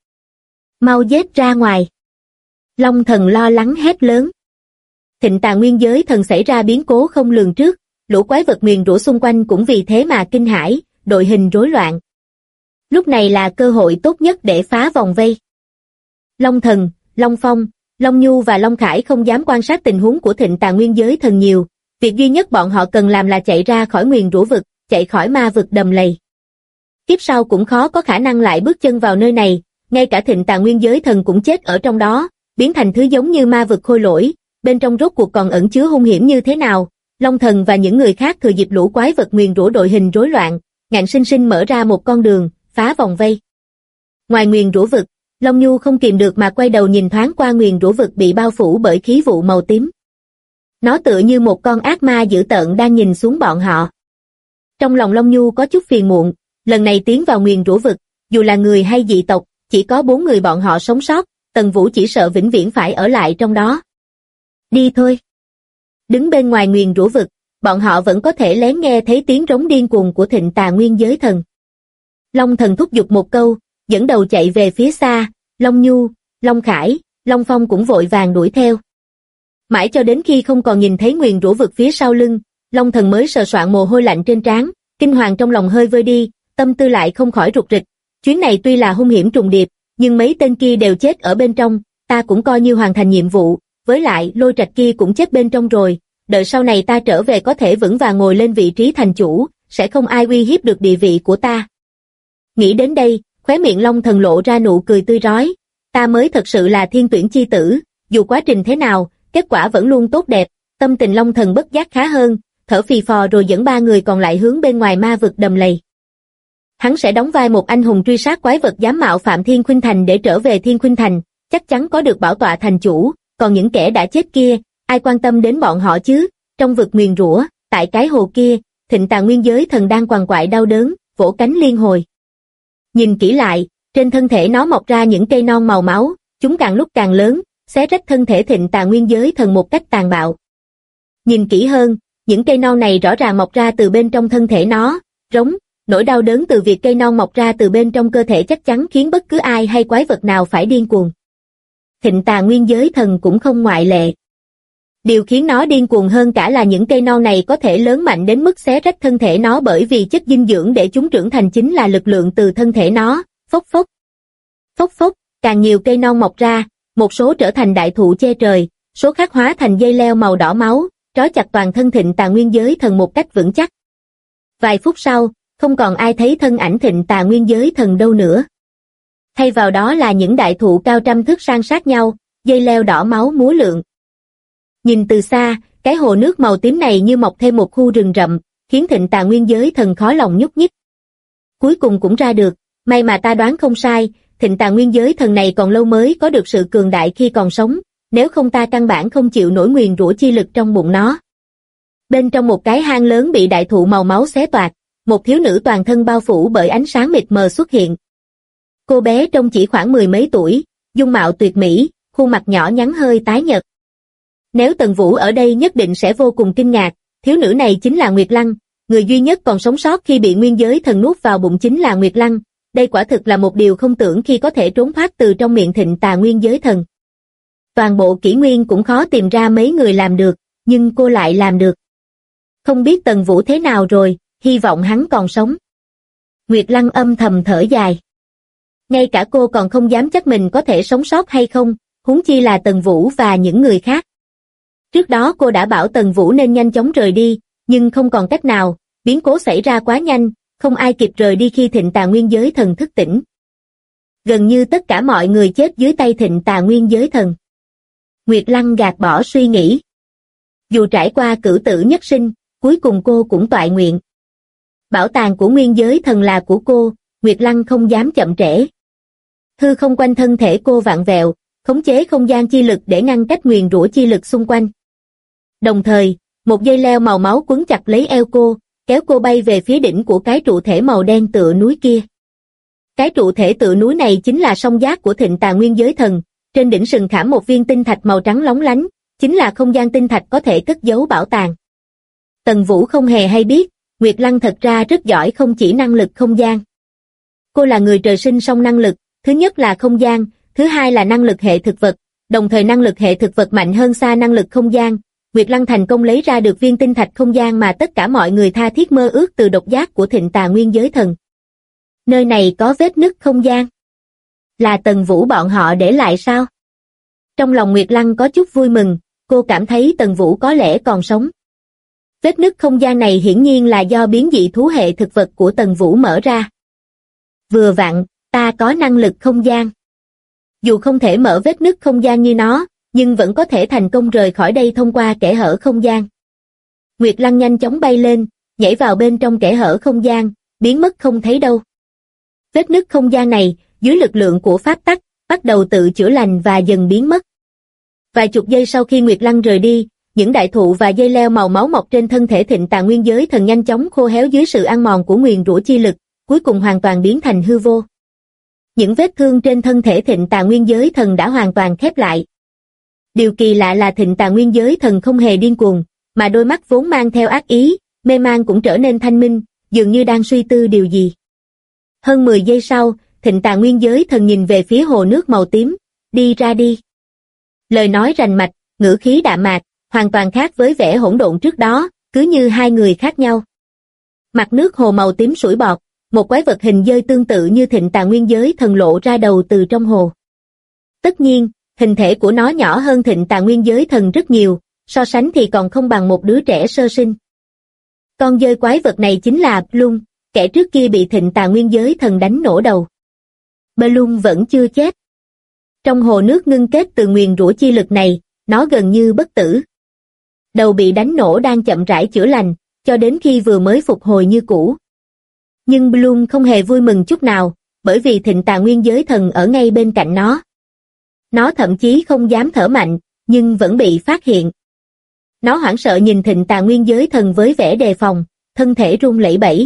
Mau giết ra ngoài. Long Thần lo lắng hét lớn. Thịnh Tà Nguyên Giới Thần xảy ra biến cố không lường trước, lũ quái vật nguyền rủa xung quanh cũng vì thế mà kinh hãi, đội hình rối loạn. Lúc này là cơ hội tốt nhất để phá vòng vây. Long Thần, Long Phong, Long Nhu và Long Khải không dám quan sát tình huống của Thịnh Tà Nguyên Giới Thần nhiều, việc duy nhất bọn họ cần làm là chạy ra khỏi nguyền rủa vực, chạy khỏi ma vực đầm lầy. Kiếp sau cũng khó có khả năng lại bước chân vào nơi này, ngay cả Thịnh Tà Nguyên Giới Thần cũng chết ở trong đó, biến thành thứ giống như ma vực khôi lỗi, bên trong rốt cuộc còn ẩn chứa hung hiểm như thế nào. Long Thần và những người khác thừa dịp lũ quái vật nguyền rủa đội hình rối loạn, ngạnh sinh sinh mở ra một con đường, phá vòng vây. Ngoài nguyền rủa vực, Long Nhu không kìm được mà quay đầu nhìn thoáng qua nguyền rủa vực bị bao phủ bởi khí vụ màu tím. Nó tựa như một con ác ma dữ tợn đang nhìn xuống bọn họ. Trong lòng Long Nhu có chút phiền muộn, lần này tiến vào nguyền rủa vực, dù là người hay dị tộc, chỉ có 4 người bọn họ sống sót, Tần Vũ chỉ sợ vĩnh viễn phải ở lại trong đó. Đi thôi. Đứng bên ngoài nguyền rủa vực, bọn họ vẫn có thể lén nghe thấy tiếng rống điên cuồng của Thịnh Tà Nguyên Giới Thần. Long Thần thúc giục một câu, dẫn đầu chạy về phía xa, Long Nhu, Long Khải, Long Phong cũng vội vàng đuổi theo. Mãi cho đến khi không còn nhìn thấy nguyền rủa vực phía sau lưng, Long Thần mới sờ soạng mồ hôi lạnh trên trán, kinh hoàng trong lòng hơi vơi đi, tâm tư lại không khỏi rục rịch. Chuyến này tuy là hung hiểm trùng điệp, nhưng mấy tên kia đều chết ở bên trong, ta cũng coi như hoàn thành nhiệm vụ, với lại Lôi Trạch kia cũng chết bên trong rồi, đợi sau này ta trở về có thể vững vàng ngồi lên vị trí thành chủ, sẽ không ai uy hiếp được địa vị của ta. Nghĩ đến đây, khóe miệng Long Thần lộ ra nụ cười tươi rói, ta mới thật sự là thiên tuyển chi tử, dù quá trình thế nào, kết quả vẫn luôn tốt đẹp. Tâm tình Long Thần bất giác khá hơn, thở phì phò rồi dẫn 3 người còn lại hướng bên ngoài ma vực đầm lầy. Hắn sẽ đóng vai một anh hùng truy sát quái vật dám mạo phạm Thiên Khuynh Thành để trở về Thiên Khuynh Thành, chắc chắn có được bảo tọa thành chủ, còn những kẻ đã chết kia, ai quan tâm đến bọn họ chứ? Trong vực nguyền rủa, tại cái hồ kia, Thịnh Tà Nguyên Giới Thần đang quằn quại đau đớn, vỗ cánh liên hồi. Nhìn kỹ lại, trên thân thể nó mọc ra những cây non màu máu, chúng càng lúc càng lớn, xé rách thân thể Thịnh Tà Nguyên Giới Thần một cách tàn bạo. Nhìn kỹ hơn, những cây non này rõ ràng mọc ra từ bên trong thân thể nó, rống, nỗi đau đớn từ việc cây non mọc ra từ bên trong cơ thể chắc chắn khiến bất cứ ai hay quái vật nào phải điên cuồng. Thịnh Tà Nguyên Giới Thần cũng không ngoại lệ. Điều khiến nó điên cuồng hơn cả là những cây non này có thể lớn mạnh đến mức xé rách thân thể nó, bởi vì chất dinh dưỡng để chúng trưởng thành chính là lực lượng từ thân thể nó. Phốc phốc. Phốc phốc, càng nhiều cây non mọc ra, một số trở thành đại thụ che trời, số khác hóa thành dây leo màu đỏ máu, trói chặt toàn thân Thịnh Tà Nguyên Giới Thần một cách vững chắc. Vài phút sau, không còn ai thấy thân ảnh Thịnh Tà Nguyên Giới Thần đâu nữa. Thay vào đó là những đại thụ cao trăm thước san sát nhau, dây leo đỏ máu múa lượn. Nhìn từ xa, cái hồ nước màu tím này như mọc thêm một khu rừng rậm, khiến Thịnh Tà Nguyên Giới Thần khó lòng nhúc nhích. Cuối cùng cũng ra được, may mà ta đoán không sai, Thịnh Tà Nguyên Giới Thần này còn lâu mới có được sự cường đại khi còn sống, nếu không ta căn bản không chịu nổi nguyền rủa chi lực trong bụng nó. Bên trong một cái hang lớn bị đại thụ màu máu xé toạc, một thiếu nữ toàn thân bao phủ bởi ánh sáng mịt mờ xuất hiện. Cô bé trông chỉ khoảng 10 mấy tuổi, dung mạo tuyệt mỹ, khuôn mặt nhỏ nhắn hơi tái nhợt. Nếu Tần Vũ ở đây nhất định sẽ vô cùng kinh ngạc, thiếu nữ này chính là Nguyệt Lăng, người duy nhất còn sống sót khi bị Nguyên Giới Thần nuốt vào bụng chính là Nguyệt Lăng. Đây quả thực là một điều không tưởng khi có thể trốn thoát từ trong miệng Thịnh Tà Nguyên Giới Thần. Toàn bộ kỷ nguyên cũng khó tìm ra mấy người làm được, nhưng cô lại làm được. Không biết Tần Vũ thế nào rồi, hy vọng hắn còn sống. Nguyệt Lăng âm thầm thở dài. Ngay cả cô còn không dám chắc mình có thể sống sót hay không, huống chi là Tần Vũ và những người khác. Trước đó cô đã bảo Tần Vũ nên nhanh chóng rời đi, nhưng không còn cách nào, biến cố xảy ra quá nhanh, không ai kịp rời đi khi Thịnh Tà Nguyên Giới Thần thức tỉnh. Gần như tất cả mọi người chết dưới tay Thịnh Tà Nguyên Giới Thần. Nguyệt Lăng gạt bỏ suy nghĩ. Dù trải qua cửu tử nhất sinh, cuối cùng cô cũng toại nguyện. Bảo tàng của Nguyên Giới Thần là của cô, Nguyệt Lăng không dám chậm trễ. Hư không quanh thân thể cô vặn vẹo, khống chế không gian chi lực để ngăn cách nguyền rủa chi lực xung quanh. Đồng thời, một dây leo màu máu quấn chặt lấy eo cô, kéo cô bay về phía đỉnh của cái trụ thể màu đen tựa núi kia. Cái trụ thể tựa núi này chính là song giác của Thịnh Tà Nguyên Giới Thần, trên đỉnh sừng khảm một viên tinh thạch màu trắng lóng lánh, chính là không gian tinh thạch có thể cất giấu bảo tàng. Tần Vũ không hề hay biết, Nguyệt Lăng thật ra rất giỏi không chỉ năng lực không gian. Cô là người trời sinh song năng lực, thứ nhất là không gian, thứ hai là năng lực hệ thực vật, đồng thời năng lực hệ thực vật mạnh hơn xa năng lực không gian. Nguyệt Lăng thành công lấy ra được viên tinh thạch không gian mà tất cả mọi người tha thiết mơ ước từ độc giác của Thịnh Tà Nguyên Giới Thần. Nơi này có vết nứt không gian. Là Tần Vũ bọn họ để lại sao? Trong lòng Nguyệt Lăng có chút vui mừng, cô cảm thấy Tần Vũ có lẽ còn sống. Vết nứt không gian này hiển nhiên là do biến dị thú hệ thực vật của Tần Vũ mở ra. Vừa vặn, ta có năng lực không gian. Dù không thể mở vết nứt không gian như nó, nhưng vẫn có thể thành công rời khỏi đây thông qua kẽ hở không gian. Nguyệt Lăng nhanh chóng bay lên, nhảy vào bên trong kẽ hở không gian, biến mất không thấy đâu. Vết nứt không gian này, dưới lực lượng của pháp tắc, bắt đầu tự chữa lành và dần biến mất. Vài chục giây sau khi Nguyệt Lăng rời đi, những đại thụ và dây leo màu máu mọc trên thân thể Thịnh Tà Nguyên Giới Thần nhanh chóng khô héo dưới sự ăn mòn của nguyền rủa chi lực, cuối cùng hoàn toàn biến thành hư vô. Những vết thương trên thân thể Thịnh Tà Nguyên Giới Thần đã hoàn toàn khép lại. Điều kỳ lạ là Thịnh Tà Nguyên Giới Thần không hề điên cuồng, mà đôi mắt vốn mang theo ác ý, mê man cũng trở nên thanh minh, dường như đang suy tư điều gì. Hơn 10 giây sau, Thịnh Tà Nguyên Giới Thần nhìn về phía hồ nước màu tím, đi ra đi. Lời nói rành mạch, ngữ khí đạm mạc, hoàn toàn khác với vẻ hỗn độn trước đó, cứ như hai người khác nhau. Mặt nước hồ màu tím sủi bọt, một quái vật hình dơi tương tự như Thịnh Tà Nguyên Giới Thần lộ ra đầu từ trong hồ. Tất nhiên, hình thể của nó nhỏ hơn Thịnh Tà Nguyên Giới Thần rất nhiều, so sánh thì còn không bằng một đứa trẻ sơ sinh. Con dơi quái vật này chính là Bloom, kẻ trước kia bị Thịnh Tà Nguyên Giới Thần đánh nổ đầu. Bloom vẫn chưa chết. Trong hồ nước ngưng kết từ nguyền rủa chi lực này, nó gần như bất tử. Đầu bị đánh nổ đang chậm rãi chữa lành, cho đến khi vừa mới phục hồi như cũ. Nhưng Bloom không hề vui mừng chút nào, bởi vì Thịnh Tà Nguyên Giới Thần ở ngay bên cạnh nó. Nó thậm chí không dám thở mạnh, nhưng vẫn bị phát hiện. Nó hoảng sợ nhìn Thịnh Tà Nguyên Giới Thần với vẻ đề phòng, thân thể run lẩy bẩy.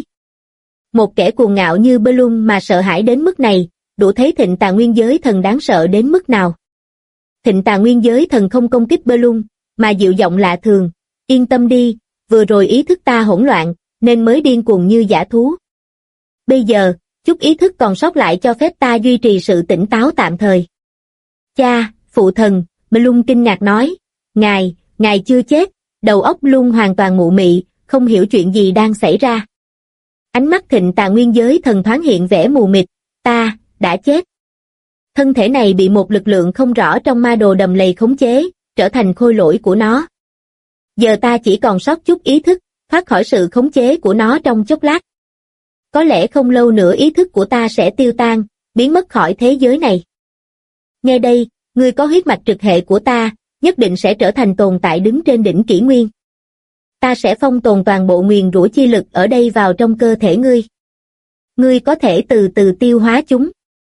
Một kẻ cuồng ngạo như Bloom mà sợ hãi đến mức này, đủ thấy Thịnh Tà Nguyên Giới Thần đáng sợ đến mức nào. Thịnh Tà Nguyên Giới Thần không công kích Bloom, mà dịu giọng lạ thường, yên tâm đi, vừa rồi ý thức ta hỗn loạn, nên mới điên cuồng như dã thú. Bây giờ, chút ý thức còn sót lại cho phép ta duy trì sự tỉnh táo tạm thời. Cha, phụ thần, Bloom kinh ngạc nói, ngài chưa chết, đầu óc Bloom hoàn toàn mụ mị, không hiểu chuyện gì đang xảy ra. Ánh mắt Thịnh Tà Nguyên Giới Thần thoáng hiện vẻ mù mịt, ta, đã chết. Thân thể này bị một lực lượng không rõ trong ma đồ đầm lầy khống chế, trở thành khôi lỗi của nó. Giờ ta chỉ còn sót chút ý thức, thoát khỏi sự khống chế của nó trong chốc lát. Có lẽ không lâu nữa ý thức của ta sẽ tiêu tan, biến mất khỏi thế giới này. Nghe đây, ngươi có huyết mạch trực hệ của ta, nhất định sẽ trở thành tồn tại đứng trên đỉnh kỷ nguyên. Ta sẽ phong tồn toàn bộ nguyền rủa chi lực ở đây vào trong cơ thể ngươi. Ngươi có thể từ từ tiêu hóa chúng.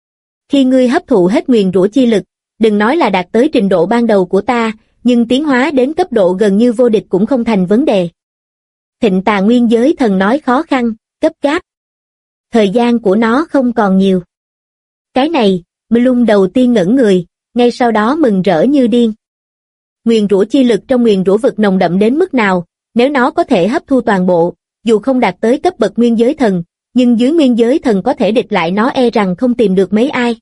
Khi ngươi hấp thụ hết nguyền rủa chi lực, đừng nói là đạt tới trình độ ban đầu của ta, nhưng tiến hóa đến cấp độ gần như vô địch cũng không thành vấn đề. Thịnh Tà Nguyên Giới Thần nói khó khăn, gấp gáp. Thời gian của nó không còn nhiều. Cái này, Bloom đầu tiên ngẩn người, ngay sau đó mừng rỡ như điên. Nguyền rủa chi lực trong nguyền rủa vực nồng đậm đến mức nào, nếu nó có thể hấp thu toàn bộ, dù không đạt tới cấp bậc Nguyên Giới Thần, nhưng dưới Nguyên Giới Thần có thể địch lại nó e rằng không tìm được mấy ai.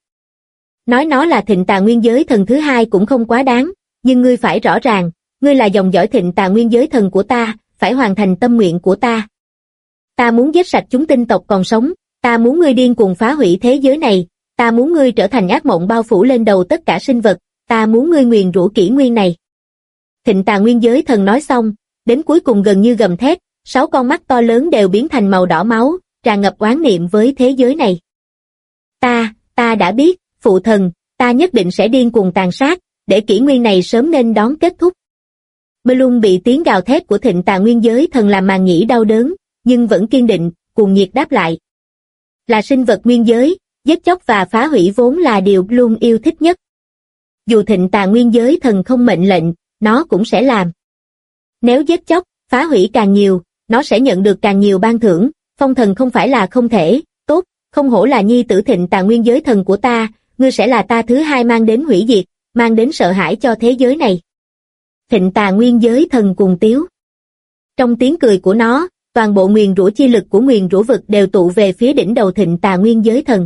Nói nó là Thịnh Tà Nguyên Giới Thần thứ hai cũng không quá đáng, nhưng ngươi phải rõ ràng, ngươi là dòng dõi Thịnh Tà Nguyên Giới Thần của ta, phải hoàn thành tâm nguyện của ta. Ta muốn giết sạch chúng tinh tộc còn sống, ta muốn ngươi điên cuồng phá hủy thế giới này, ta muốn ngươi trở thành ác mộng bao phủ lên đầu tất cả sinh vật, ta muốn ngươi nguyền rủa kỷ nguyên này. Thịnh Tà Nguyên Giới Thần nói xong, đến cuối cùng gần như gầm thét, 6 con mắt to lớn đều biến thành màu đỏ máu, tràn ngập oán niệm với thế giới này. Ta đã biết, phụ thần, ta nhất định sẽ điên cuồng tàn sát, để kỷ nguyên này sớm nên đón kết thúc. Bloom bị tiếng gào thét của Thịnh Tà Nguyên Giới Thần làm màng nhĩ đau đớn, nhưng vẫn kiên định, cuồng nhiệt đáp lại. Là sinh vật nguyên giới, giết chóc và phá hủy vốn là điều Bloom yêu thích nhất. Dù Thịnh Tà Nguyên Giới Thần không mệnh lệnh, nó cũng sẽ làm. Nếu giết chóc, phá hủy càng nhiều, nó sẽ nhận được càng nhiều ban thưởng, phong thần không phải là không thể, tốt, không hổ là nhi tử Thịnh Tà Nguyên Giới Thần của ta, ngươi sẽ là ta thứ hai mang đến hủy diệt, mang đến sợ hãi cho thế giới này. Thịnh Tà Nguyên Giới Thần cuồng tiếu. Trong tiếng cười của nó, toàn bộ nguyền rủa chi lực của nguyền rủa vực đều tụ về phía đỉnh đầu Thịnh Tà Nguyên Giới Thần.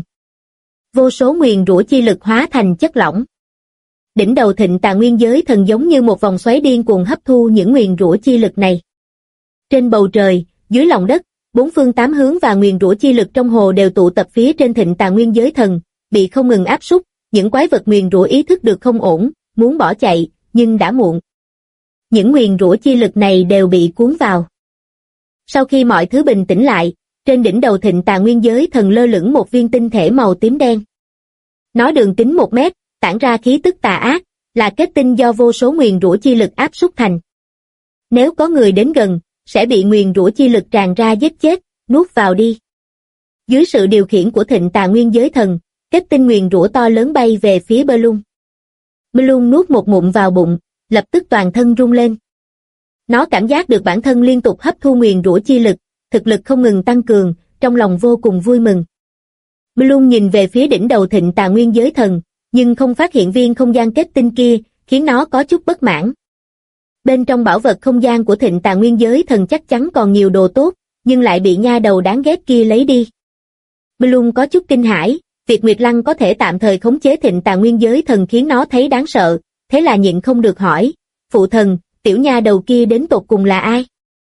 Vô số nguyền rủa chi lực hóa thành chất lỏng. Đỉnh đầu Thịnh Tà Nguyên Giới Thần giống như một vòng xoáy điên cuồng hấp thu những nguyền rủa chi lực này. Trên bầu trời, dưới lòng đất, bốn phương tám hướng và nguyền rủa chi lực trong hồ đều tụ tập phía trên Thịnh Tà Nguyên Giới Thần, bị không ngừng áp súc, những quái vật nguyền rủa ý thức được không ổn, muốn bỏ chạy, nhưng đã muộn. Những nguyền rủa chi lực này đều bị cuốn vào. Sau khi mọi thứ bình tĩnh lại, trên đỉnh đầu Thịnh Tà Nguyên Giới Thần lơ lửng một viên tinh thể màu tím đen. Nó đường kính 1 mét, tản ra khí tức tà ác, là kết tinh do vô số nguyền rủa chi lực áp súc thành. Nếu có người đến gần, sẽ bị nguyền rủa chi lực tràn ra giết chết, nuốt vào đi. Dưới sự điều khiển của Thịnh Tà Nguyên Giới Thần, kết tinh nguyền rủa to lớn bay về phía Bloom. Bloom nuốt một ngụm vào bụng, lập tức toàn thân rung lên. Nó cảm giác được bản thân liên tục hấp thu nguyền rủa chi lực, thực lực không ngừng tăng cường, trong lòng vô cùng vui mừng. Bloom nhìn về phía đỉnh đầu Thịnh Tà Nguyên Giới Thần, nhưng không phát hiện viên không gian kết tinh kia, khiến nó có chút bất mãn. Bên trong bảo vật không gian của Thịnh Tà Nguyên Giới Thần chắc chắn còn nhiều đồ tốt, nhưng lại bị nha đầu đáng ghét kia lấy đi. Bloom có chút kinh hãi, việc Nguyệt Lăng có thể tạm thời khống chế Thịnh Tà Nguyên Giới Thần khiến nó thấy đáng sợ, thế là nhịn không được hỏi, phụ thần, tiểu nha đầu kia đến tột cùng là ai?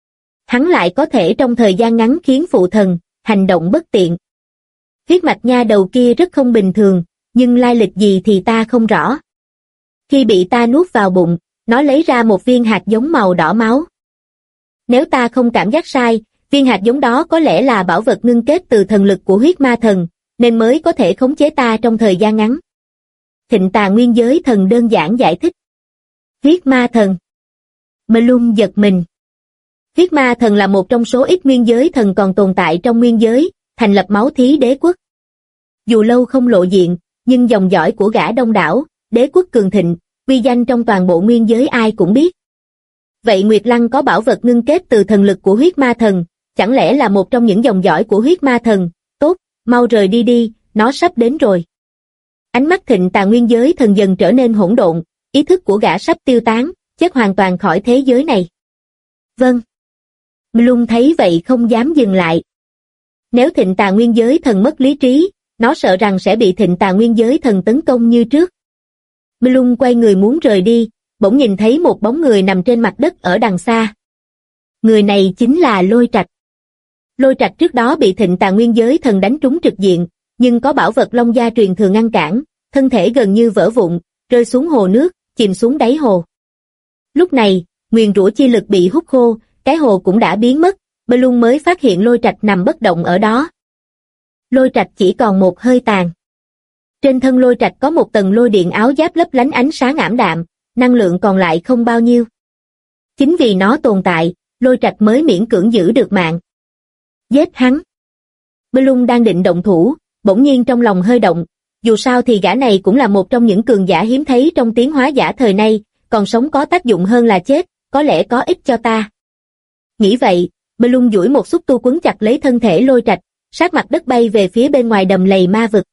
Hắn lại có thể trong thời gian ngắn khiến phụ thần hành động bất tiện. Huyết mạch nha đầu kia rất không bình thường, nhưng lai lịch gì thì ta không rõ. Khi bị ta nuốt vào bụng, nó lấy ra một viên hạt giống màu đỏ máu. Nếu ta không cảm giác sai, viên hạt giống đó có lẽ là bảo vật ngưng kết từ thần lực của huyết ma thần, nên mới có thể khống chế ta trong thời gian ngắn. Thịnh Tà Nguyên Giới Thần đơn giản giải thích. Huyết ma thần. Bloom giật mình. Huyết ma thần là một trong số ít nguyên giới thần còn tồn tại trong nguyên giới, thành lập máu thí đế quốc. Dù lâu không lộ diện, nhưng dòng dõi của gã đông đảo, đế quốc cường thịnh, uy danh trong toàn bộ nguyên giới ai cũng biết. Vậy Nguyệt Lăng có bảo vật ngưng kết từ thần lực của huyết ma thần, chẳng lẽ là một trong những dòng dõi của huyết ma thần? Tốt, mau rời đi đi, nó sắp đến rồi. Ánh mắt Thịnh Tà Nguyên Giới Thần dần trở nên hỗn độn, ý thức của gã sắp tiêu tán, chết hoàn toàn khỏi thế giới này. Vâng. Bloom thấy vậy không dám dừng lại. Nếu Thịnh Tà Nguyên Giới Thần mất lý trí, nó sợ rằng sẽ bị Thịnh Tà Nguyên Giới Thần tấn công như trước. Bloom quay người muốn rời đi, bỗng nhìn thấy một bóng người nằm trên mặt đất ở đằng xa. Người này chính là Lôi Trạch. Lôi Trạch trước đó bị Thịnh Tà Nguyên Giới Thần đánh trúng trực diện, nhưng có bảo vật Long Gia truyền thừa ngăn cản, thân thể gần như vỡ vụn, rơi xuống hồ nước, chìm xuống đáy hồ. Lúc này, nguyền rủa chi lực bị hút khô, cái hồ cũng đã biến mất, Bloom mới phát hiện Lôi Trạch nằm bất động ở đó. Lôi Trạch chỉ còn một hơi tàn. Trên thân Lôi Trạch có một tầng lôi điện áo giáp lấp lánh ánh sáng ảm đạm, năng lượng còn lại không bao nhiêu. Chính vì nó tồn tại, Lôi Trạch mới miễn cưỡng giữ được mạng. Giết hắn. Bloom đang định động thủ, bỗng nhiên trong lòng hơi động, dù sao thì gã này cũng là một trong những cường giả hiếm thấy trong tiến hóa giả thời nay, còn sống có tác dụng hơn là chết, có lẽ có ích cho ta. Nghĩ vậy, Bloom duỗi một xúc tu quấn chặt lấy thân thể Lôi Trạch, sát mặt đất bay về phía bên ngoài đầm lầy ma vực.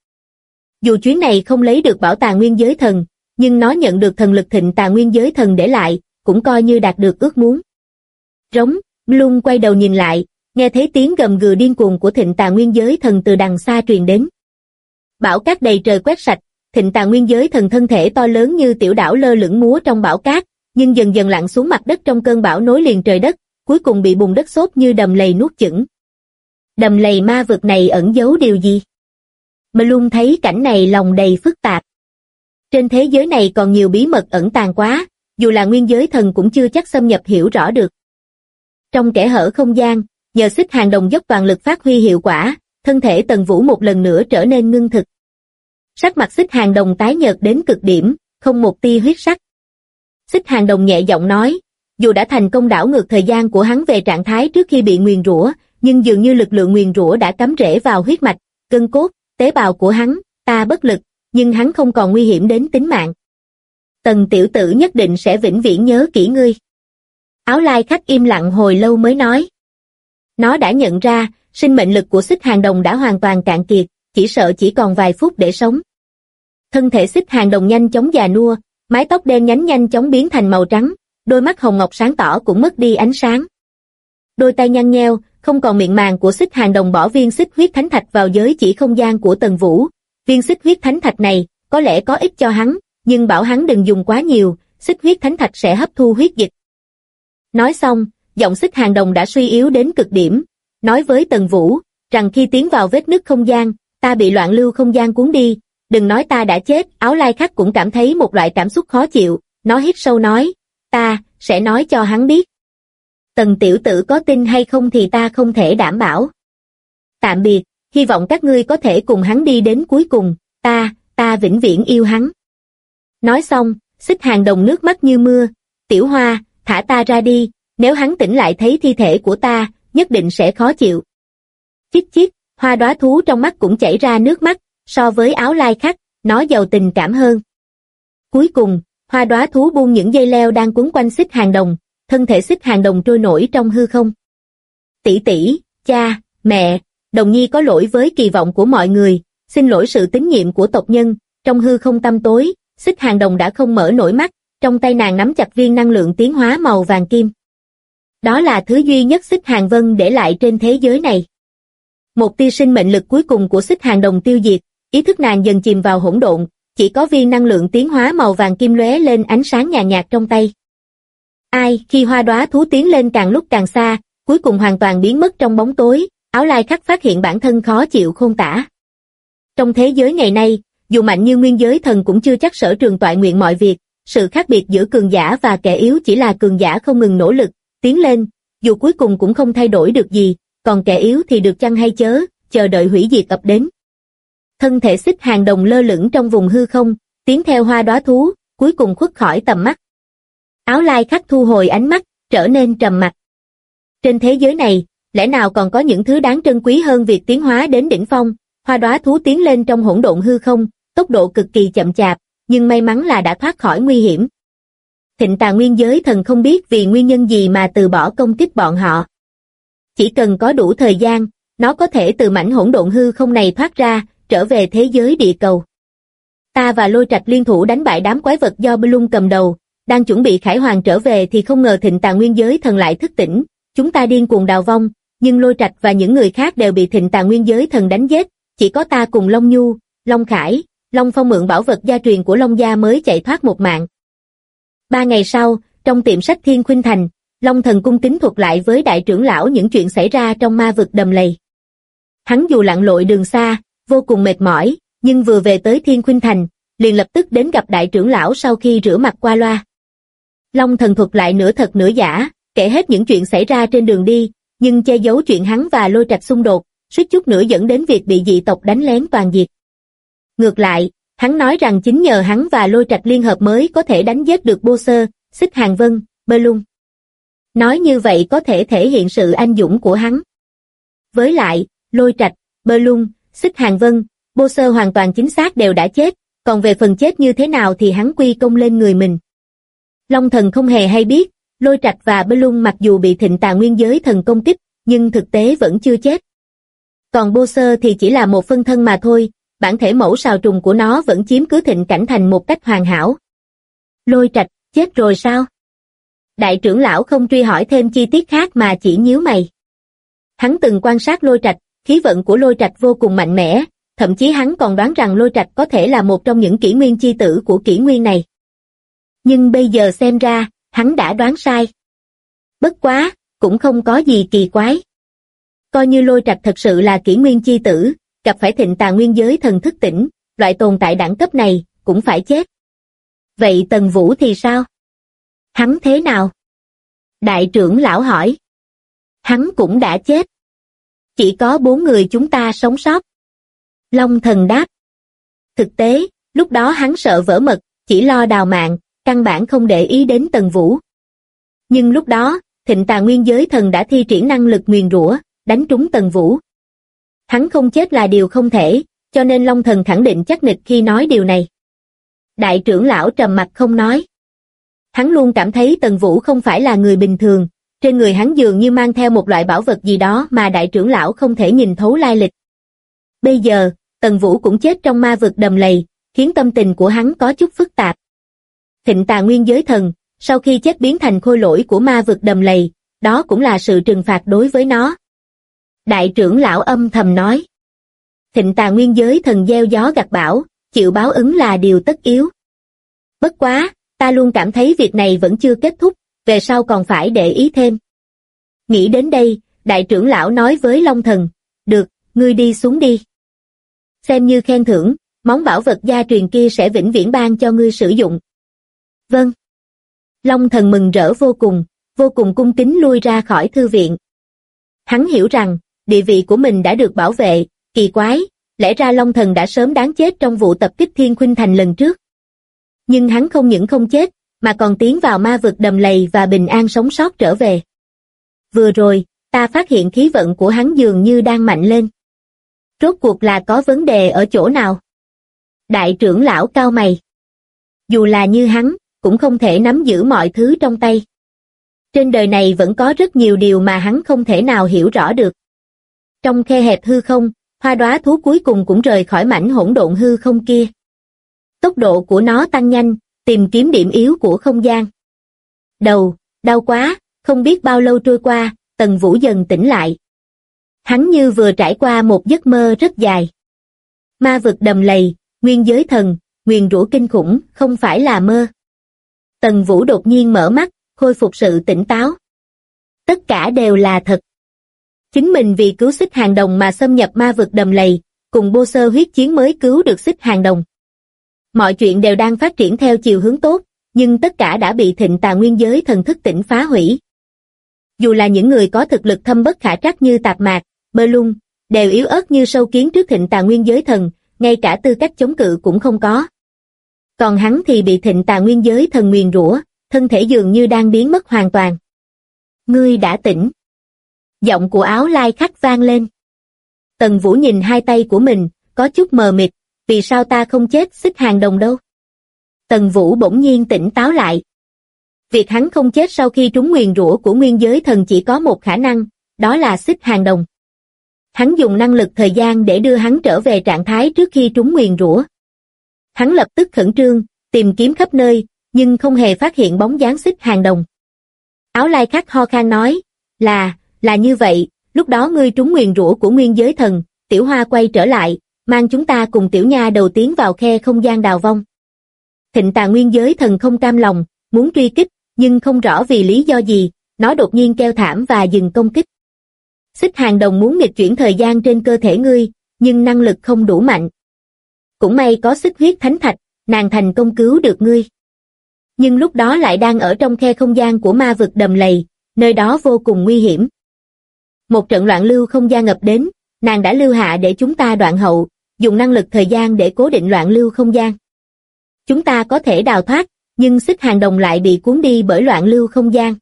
Dù chuyến này không lấy được bảo tàng nguyên giới thần, nhưng nó nhận được thần lực Thịnh Tà Nguyên Giới Thần để lại, cũng coi như đạt được ước muốn. Rống, Bloom quay đầu nhìn lại, nghe thấy tiếng gầm gừ điên cuồng của Thịnh Tà Nguyên Giới Thần từ đằng xa truyền đến. Bão cát đầy trời quét sạch, Thịnh Tà Nguyên Giới Thần thân thể to lớn như tiểu đảo lơ lửng múa trong bão cát, nhưng dần dần lặn xuống mặt đất trong cơn bão nối liền trời đất, cuối cùng bị bùn đất xốp như đầm lầy nuốt chửng. Đầm lầy ma vực này ẩn giấu điều gì? Bloom thấy cảnh này lòng đầy phức tạp. Trên thế giới này còn nhiều bí mật ẩn tàng quá, dù là nguyên giới thần cũng chưa chắc xâm nhập hiểu rõ được. Trong kẽ hở không gian, nhờ Xích Hàng Đồng dốc toàn lực phát huy hiệu quả, thân thể Tần Vũ một lần nữa trở nên ngưng thực. Sắc mặt Xích Hàng Đồng tái nhợt đến cực điểm, không một tia huyết sắc. Xích Hàng Đồng nhẹ giọng nói, dù đã thành công đảo ngược thời gian của hắn về trạng thái trước khi bị nguyền rủa, nhưng dường như lực lượng nguyền rủa đã cắm rễ vào huyết mạch, gân cốt, tế bào của hắn, ta bất lực, nhưng hắn không còn nguy hiểm đến tính mạng. Tần tiểu tử nhất định sẽ vĩnh viễn nhớ kỹ ngươi. Áo lai khách im lặng hồi lâu mới nói. Nó đã nhận ra, sinh mệnh lực của Xích Hàng Đồng đã hoàn toàn cạn kiệt, chỉ sợ chỉ còn vài phút để sống. Thân thể Xích Hàng Đồng nhanh chóng già nua, mái tóc đen nhánh nhanh chóng biến thành màu trắng, đôi mắt hồng ngọc sáng tỏ cũng mất đi ánh sáng. Đôi tay nhăn nheo, không còn miệng màng của Xích Hàng Đồng bỏ viên xích huyết thánh thạch vào giới chỉ không gian của Tần Vũ. Viên xích huyết thánh thạch này có lẽ có ích cho hắn, nhưng bảo hắn đừng dùng quá nhiều, xích huyết thánh thạch sẽ hấp thu huyết dịch. Nói xong, giọng Xích Hàng Đồng đã suy yếu đến cực điểm, nói với Tần Vũ rằng khi tiến vào vết nứt không gian, ta bị loạn lưu không gian cuốn đi, đừng nói ta đã chết. Áo Lai Khắc cũng cảm thấy một loại cảm xúc khó chịu, nó hít sâu nói, ta sẽ nói cho hắn biết. Tần tiểu tử có tin hay không thì ta không thể đảm bảo. Tạm biệt, hy vọng các ngươi có thể cùng hắn đi đến cuối cùng, ta vĩnh viễn yêu hắn. Nói xong, Xích Hàng Đồng nước mắt như mưa, Tiểu Hoa, thả ta ra đi, nếu hắn tỉnh lại thấy thi thể của ta, nhất định sẽ khó chịu. Chít chít, Hoa Đóa Thú trong mắt cũng chảy ra nước mắt, so với Áo Lai Khắc, nó giàu tình cảm hơn. Cuối cùng, Hoa Đóa Thú buông những dây leo đang quấn quanh Xích Hàng Đồng, thân thể Xích Hàng Đồng trôi nổi trong hư không. Tỷ tỷ, cha, mẹ, Đồng Nhi có lỗi với kỳ vọng của mọi người, xin lỗi sự tín nhiệm của tộc nhân. Trong hư không tăm tối, Xích Hàng Đồng đã không mở nổi mắt, trong tay nàng nắm chặt viên năng lượng tiến hóa màu vàng kim. Đó là thứ duy nhất Xích Hàng Vân để lại trên thế giới này. Một tia sinh mệnh lực cuối cùng của Xích Hàng Đồng tiêu diệt, ý thức nàng dần chìm vào hỗn độn, chỉ có viên năng lượng tiến hóa màu vàng kim lóe lên ánh sáng nhàn nhạt trong tay. Khi Hoa Đóa Thú tiến lên càng lúc càng xa, cuối cùng hoàn toàn biến mất trong bóng tối, Áo Lai Khắc phát hiện bản thân khó chịu khôn tả. Trong thế giới ngày nay, dù mạnh như nguyên giới thần cũng chưa chắc sở trường toại nguyện mọi việc, sự khác biệt giữa cường giả và kẻ yếu chỉ là cường giả không ngừng nỗ lực, tiến lên, dù cuối cùng cũng không thay đổi được gì, còn kẻ yếu thì được chăng hay chớ, chờ đợi hủy diệt ập đến. Thân thể Xích Hàng Đồng lơ lửng trong vùng hư không, tiến theo Hoa Đóa Thú, cuối cùng khuất khỏi tầm mắt. Áo Lai Khắc thu hồi ánh mắt, trở nên trầm mặc. Trên thế giới này, lẽ nào còn có những thứ đáng trân quý hơn việc tiến hóa đến đỉnh phong? Hoa Đóa Thú tiến lên trong hỗn độn hư không, tốc độ cực kỳ chậm chạp, nhưng may mắn là đã thoát khỏi nguy hiểm. Thịnh Tà Nguyên Giới Thần không biết vì nguyên nhân gì mà từ bỏ công kích bọn họ. Chỉ cần có đủ thời gian, nó có thể từ mảnh hỗn độn hư không này thoát ra, trở về thế giới địa cầu. Ta và Lôi Trạch liên thủ đánh bại đám quái vật do Bloom cầm đầu, đang chuẩn bị khải hoàn trở về thì không ngờ Thịnh Tà Nguyên Giới Thần lại thức tỉnh, chúng ta điên cuồng đào vong, nhưng Lôi Trạch và những người khác đều bị Thịnh Tà Nguyên Giới Thần đánh giết, chỉ có ta cùng Long Nhu, Long Khải, Long Phong mượn bảo vật gia truyền của Long gia mới chạy thoát một mạng. 3 ngày sau, trong tiệm sách Thiên Khuynh Thành, Long Thần cung kính thuật lại với đại trưởng lão những chuyện xảy ra trong ma vực đầm lầy. Hắn dù lặn lội đường xa, vô cùng mệt mỏi, nhưng vừa về tới Thiên Khuynh Thành, liền lập tức đến gặp đại trưởng lão sau khi rửa mặt qua loa. Long Thần thuật lại nửa thật nửa giả, kể hết những chuyện xảy ra trên đường đi, nhưng che giấu chuyện hắn và Lôi Trạch xung đột, suýt chút nữa dẫn đến việc bị dị tộc đánh lén toàn diệt. Ngược lại, hắn nói rằng chính nhờ hắn và Lôi Trạch liên hợp mới có thể đánh giết được Bô Sơ, Xích Hàng Vân, Bloom. Nói như vậy có thể thể hiện sự anh dũng của hắn. Với lại, Lôi Trạch, Bloom, Xích Hàng Vân, Bô Sơ hoàn toàn chính xác đều đã chết, còn về phần chết như thế nào thì hắn quy công lên người mình. Long Thần không hề hay biết, Lôi Trạch và Bloom mặc dù bị Thịnh Tà Nguyên Giới Thần công kích, nhưng thực tế vẫn chưa chết. Còn Bô Sơ thì chỉ là một phân thân mà thôi, bản thể mẫu sào trùng của nó vẫn chiếm cứ Thịnh Cảnh Thành một cách hoàn hảo. Lôi Trạch, chết rồi sao? Đại trưởng lão không truy hỏi thêm chi tiết khác mà chỉ nhíu mày. Hắn từng quan sát Lôi Trạch, khí vận của Lôi Trạch vô cùng mạnh mẽ, thậm chí hắn còn đoán rằng Lôi Trạch có thể là một trong những kỷ nguyên chi tử của kỷ nguyên này. Nhưng bây giờ xem ra, hắn đã đoán sai. Bất quá, cũng không có gì kỳ quái. Coi như Lôi Trạch thật sự là kỷ nguyên chi tử, gặp phải Thịnh Tà Nguyên Giới Thần thức tỉnh, loại tồn tại đẳng cấp này, cũng phải chết. Vậy Tần Vũ thì sao? Hắn thế nào? Đại trưởng lão hỏi. Hắn cũng đã chết. Chỉ có 4 người chúng ta sống sót. Long Thần đáp. Thực tế, lúc đó hắn sợ vỡ mật, chỉ lo đào mạng, căn bản không để ý đến Tần Vũ. Nhưng lúc đó, Thịnh Tà Nguyên Giới Thần đã thi triển năng lực nguyền rủa, đánh trúng Tần Vũ. Hắn không chết là điều không thể, cho nên Long Thần khẳng định chắc nịch khi nói điều này. Đại trưởng lão trầm mặc không nói. Hắn luôn cảm thấy Tần Vũ không phải là người bình thường, trên người hắn dường như mang theo một loại bảo vật gì đó mà đại trưởng lão không thể nhìn thấu lai lịch. Bây giờ, Tần Vũ cũng chết trong ma vực đầm lầy, khiến tâm tình của hắn có chút phức tạp. Thịnh Tà Nguyên Giới Thần, sau khi chết biến thành khôi lỗi của ma vực đầm lầy, đó cũng là sự trừng phạt đối với nó. Đại trưởng lão âm thầm nói. Thịnh Tà Nguyên Giới Thần gieo gió gặt bão, chịu báo ứng là điều tất yếu. Bất quá, ta luôn cảm thấy việc này vẫn chưa kết thúc, về sau còn phải để ý thêm. Nghĩ đến đây, đại trưởng lão nói với Long Thần, được, ngươi đi xuống đi. Xem như khen thưởng, món bảo vật gia truyền kia sẽ vĩnh viễn ban cho ngươi sử dụng. Vâng. Long Thần mừng rỡ vô cùng cung kính lui ra khỏi thư viện. Hắn hiểu rằng, địa vị của mình đã được bảo vệ, kỳ quái, lẽ ra Long Thần đã sớm đáng chết trong vụ tập kích Thiên Khuynh Thành lần trước. Nhưng hắn không những không chết, mà còn tiến vào ma vực đầm lầy và bình an sống sót trở về. Vừa rồi, ta phát hiện khí vận của hắn dường như đang mạnh lên. Rốt cuộc là có vấn đề ở chỗ nào? Đại trưởng lão cau mày. Dù là như hắn, cũng không thể nắm giữ mọi thứ trong tay. Trên đời này vẫn có rất nhiều điều mà hắn không thể nào hiểu rõ được. Trong khe hẹp hư không, hoa đóa thú cuối cùng cũng rời khỏi mảnh hỗn độn hư không kia. Tốc độ của nó tăng nhanh, tìm kiếm điểm yếu của không gian. Đầu, đau quá, không biết bao lâu trôi qua, Tần Vũ dần tỉnh lại. Hắn như vừa trải qua một giấc mơ rất dài. Ma vực đầm lầy, nguyên giới thần, nguyền rủa kinh khủng, không phải là mơ. Tần Vũ đột nhiên mở mắt, khôi phục sự tỉnh táo. Tất cả đều là thật. Chính mình vì cứu Xích Hàng Đồng mà xâm nhập ma vực đầm lầy, cùng Bô Sơ huyết chiến mới cứu được Xích Hàng Đồng. Mọi chuyện đều đang phát triển theo chiều hướng tốt, nhưng tất cả đã bị Thịnh Tà Nguyên Giới Thần thức tỉnh phá hủy. Dù là những người có thực lực thâm bất khả trắc như Tạp Mạc, Bơ Lung, đều yếu ớt như sâu kiến trước Thịnh Tà Nguyên Giới Thần, ngay cả tư cách chống cự cũng không có. Còn hắn thì bị Thịnh Tà Nguyên Giới Thần nguyền rủa, thân thể dường như đang biến mất hoàn toàn. Ngươi đã tỉnh. Giọng của Áo Lai Khắc vang lên. Tần Vũ nhìn hai tay của mình, có chút mờ mịt, vì sao ta không chết Xích Hàng Đồng đâu? Tần Vũ bỗng nhiên tỉnh táo lại. Việc hắn không chết sau khi trúng nguyền rủa của Nguyên Giới Thần chỉ có một khả năng, đó là Xích Hàng Đồng. Hắn dùng năng lực thời gian để đưa hắn trở về trạng thái trước khi trúng nguyền rủa. Hắn lập tức khẩn trương, tìm kiếm khắp nơi, nhưng không hề phát hiện bóng dáng Xích Hàng Đồng. Áo Lai Khắc ho khan nói, là như vậy, lúc đó ngươi trúng nguyền rủa của Nguyên Giới Thần, Tiểu Hoa quay trở lại, mang chúng ta cùng Tiểu Nha đầu tiến vào khe không gian đào vong. Thịnh Tà Nguyên Giới Thần không cam lòng, muốn truy kích, nhưng không rõ vì lý do gì, nó đột nhiên kêu thảm và dừng công kích. Xích Hàng Đồng muốn nghịch chuyển thời gian trên cơ thể ngươi, nhưng năng lực không đủ mạnh. Cũng may có Xích Huyết Thánh Thạch, nàng thành công cứu được ngươi. Nhưng lúc đó lại đang ở trong khe không gian của ma vực đầm lầy, nơi đó vô cùng nguy hiểm. Một trận loạn lưu không gian ập đến, nàng đã lưu hạ để chúng ta đoạn hậu, dùng năng lực thời gian để cố định loạn lưu không gian. Chúng ta có thể đào thoát, nhưng Xích Hàng Đồng lại bị cuốn đi bởi loạn lưu không gian.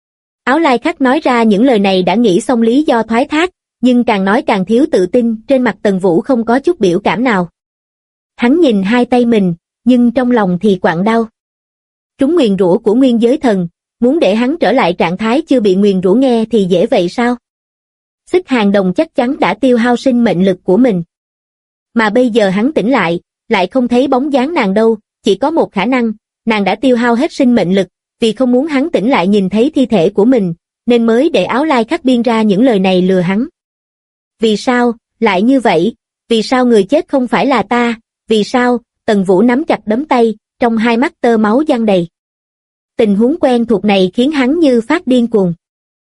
Áo Lai Khắc nói ra những lời này đã nghĩ xong lý do thoái thác, nhưng càng nói càng thiếu tự tin, trên mặt Tần Vũ không có chút biểu cảm nào. Hắn nhìn hai tay mình, nhưng trong lòng thì quặn đau. Trúng nguyền rủa của Nguyên Giới Thần, muốn để hắn trở lại trạng thái chưa bị nguyền rủa nghe thì dễ vậy sao? Xích Hàng Đồng chắc chắn đã tiêu hao sinh mệnh lực của mình. Mà bây giờ hắn tỉnh lại không thấy bóng dáng nàng đâu, chỉ có một khả năng, nàng đã tiêu hao hết sinh mệnh lực, vì không muốn hắn tỉnh lại nhìn thấy thi thể của mình, nên mới để Áo Lai Khắc biên ra những lời này lừa hắn. Vì sao, lại như vậy? Vì sao người chết không phải là ta? Vì sao? Tần Vũ nắm chặt đấm tay, trong hai mắt tơ máu giăng đầy. Tình huống quen thuộc này khiến hắn như phát điên cuồng.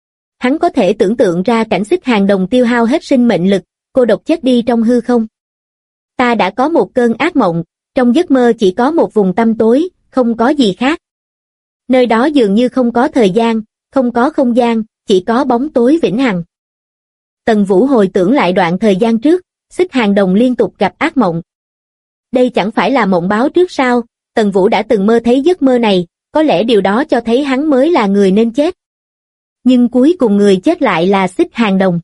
Hắn có thể tưởng tượng ra cảnh Xích Hàng Đồng tiêu hao hết sinh mệnh lực, cô độc chết đi trong hư không. Ta đã có một cơn ác mộng, trong giấc mơ chỉ có một vùng tăm tối, không có gì khác. Nơi đó dường như không có thời gian, không có không gian, chỉ có bóng tối vĩnh hằng. Tần Vũ hồi tưởng lại đoạn thời gian trước, Xích Hàng Đồng liên tục gặp ác mộng. Đây chẳng phải là mộng báo trước sao? Tần Vũ đã từng mơ thấy giấc mơ này, có lẽ điều đó cho thấy hắn mới là người nên chết. Nhưng cuối cùng người chết lại là Xích Hàng Đồng.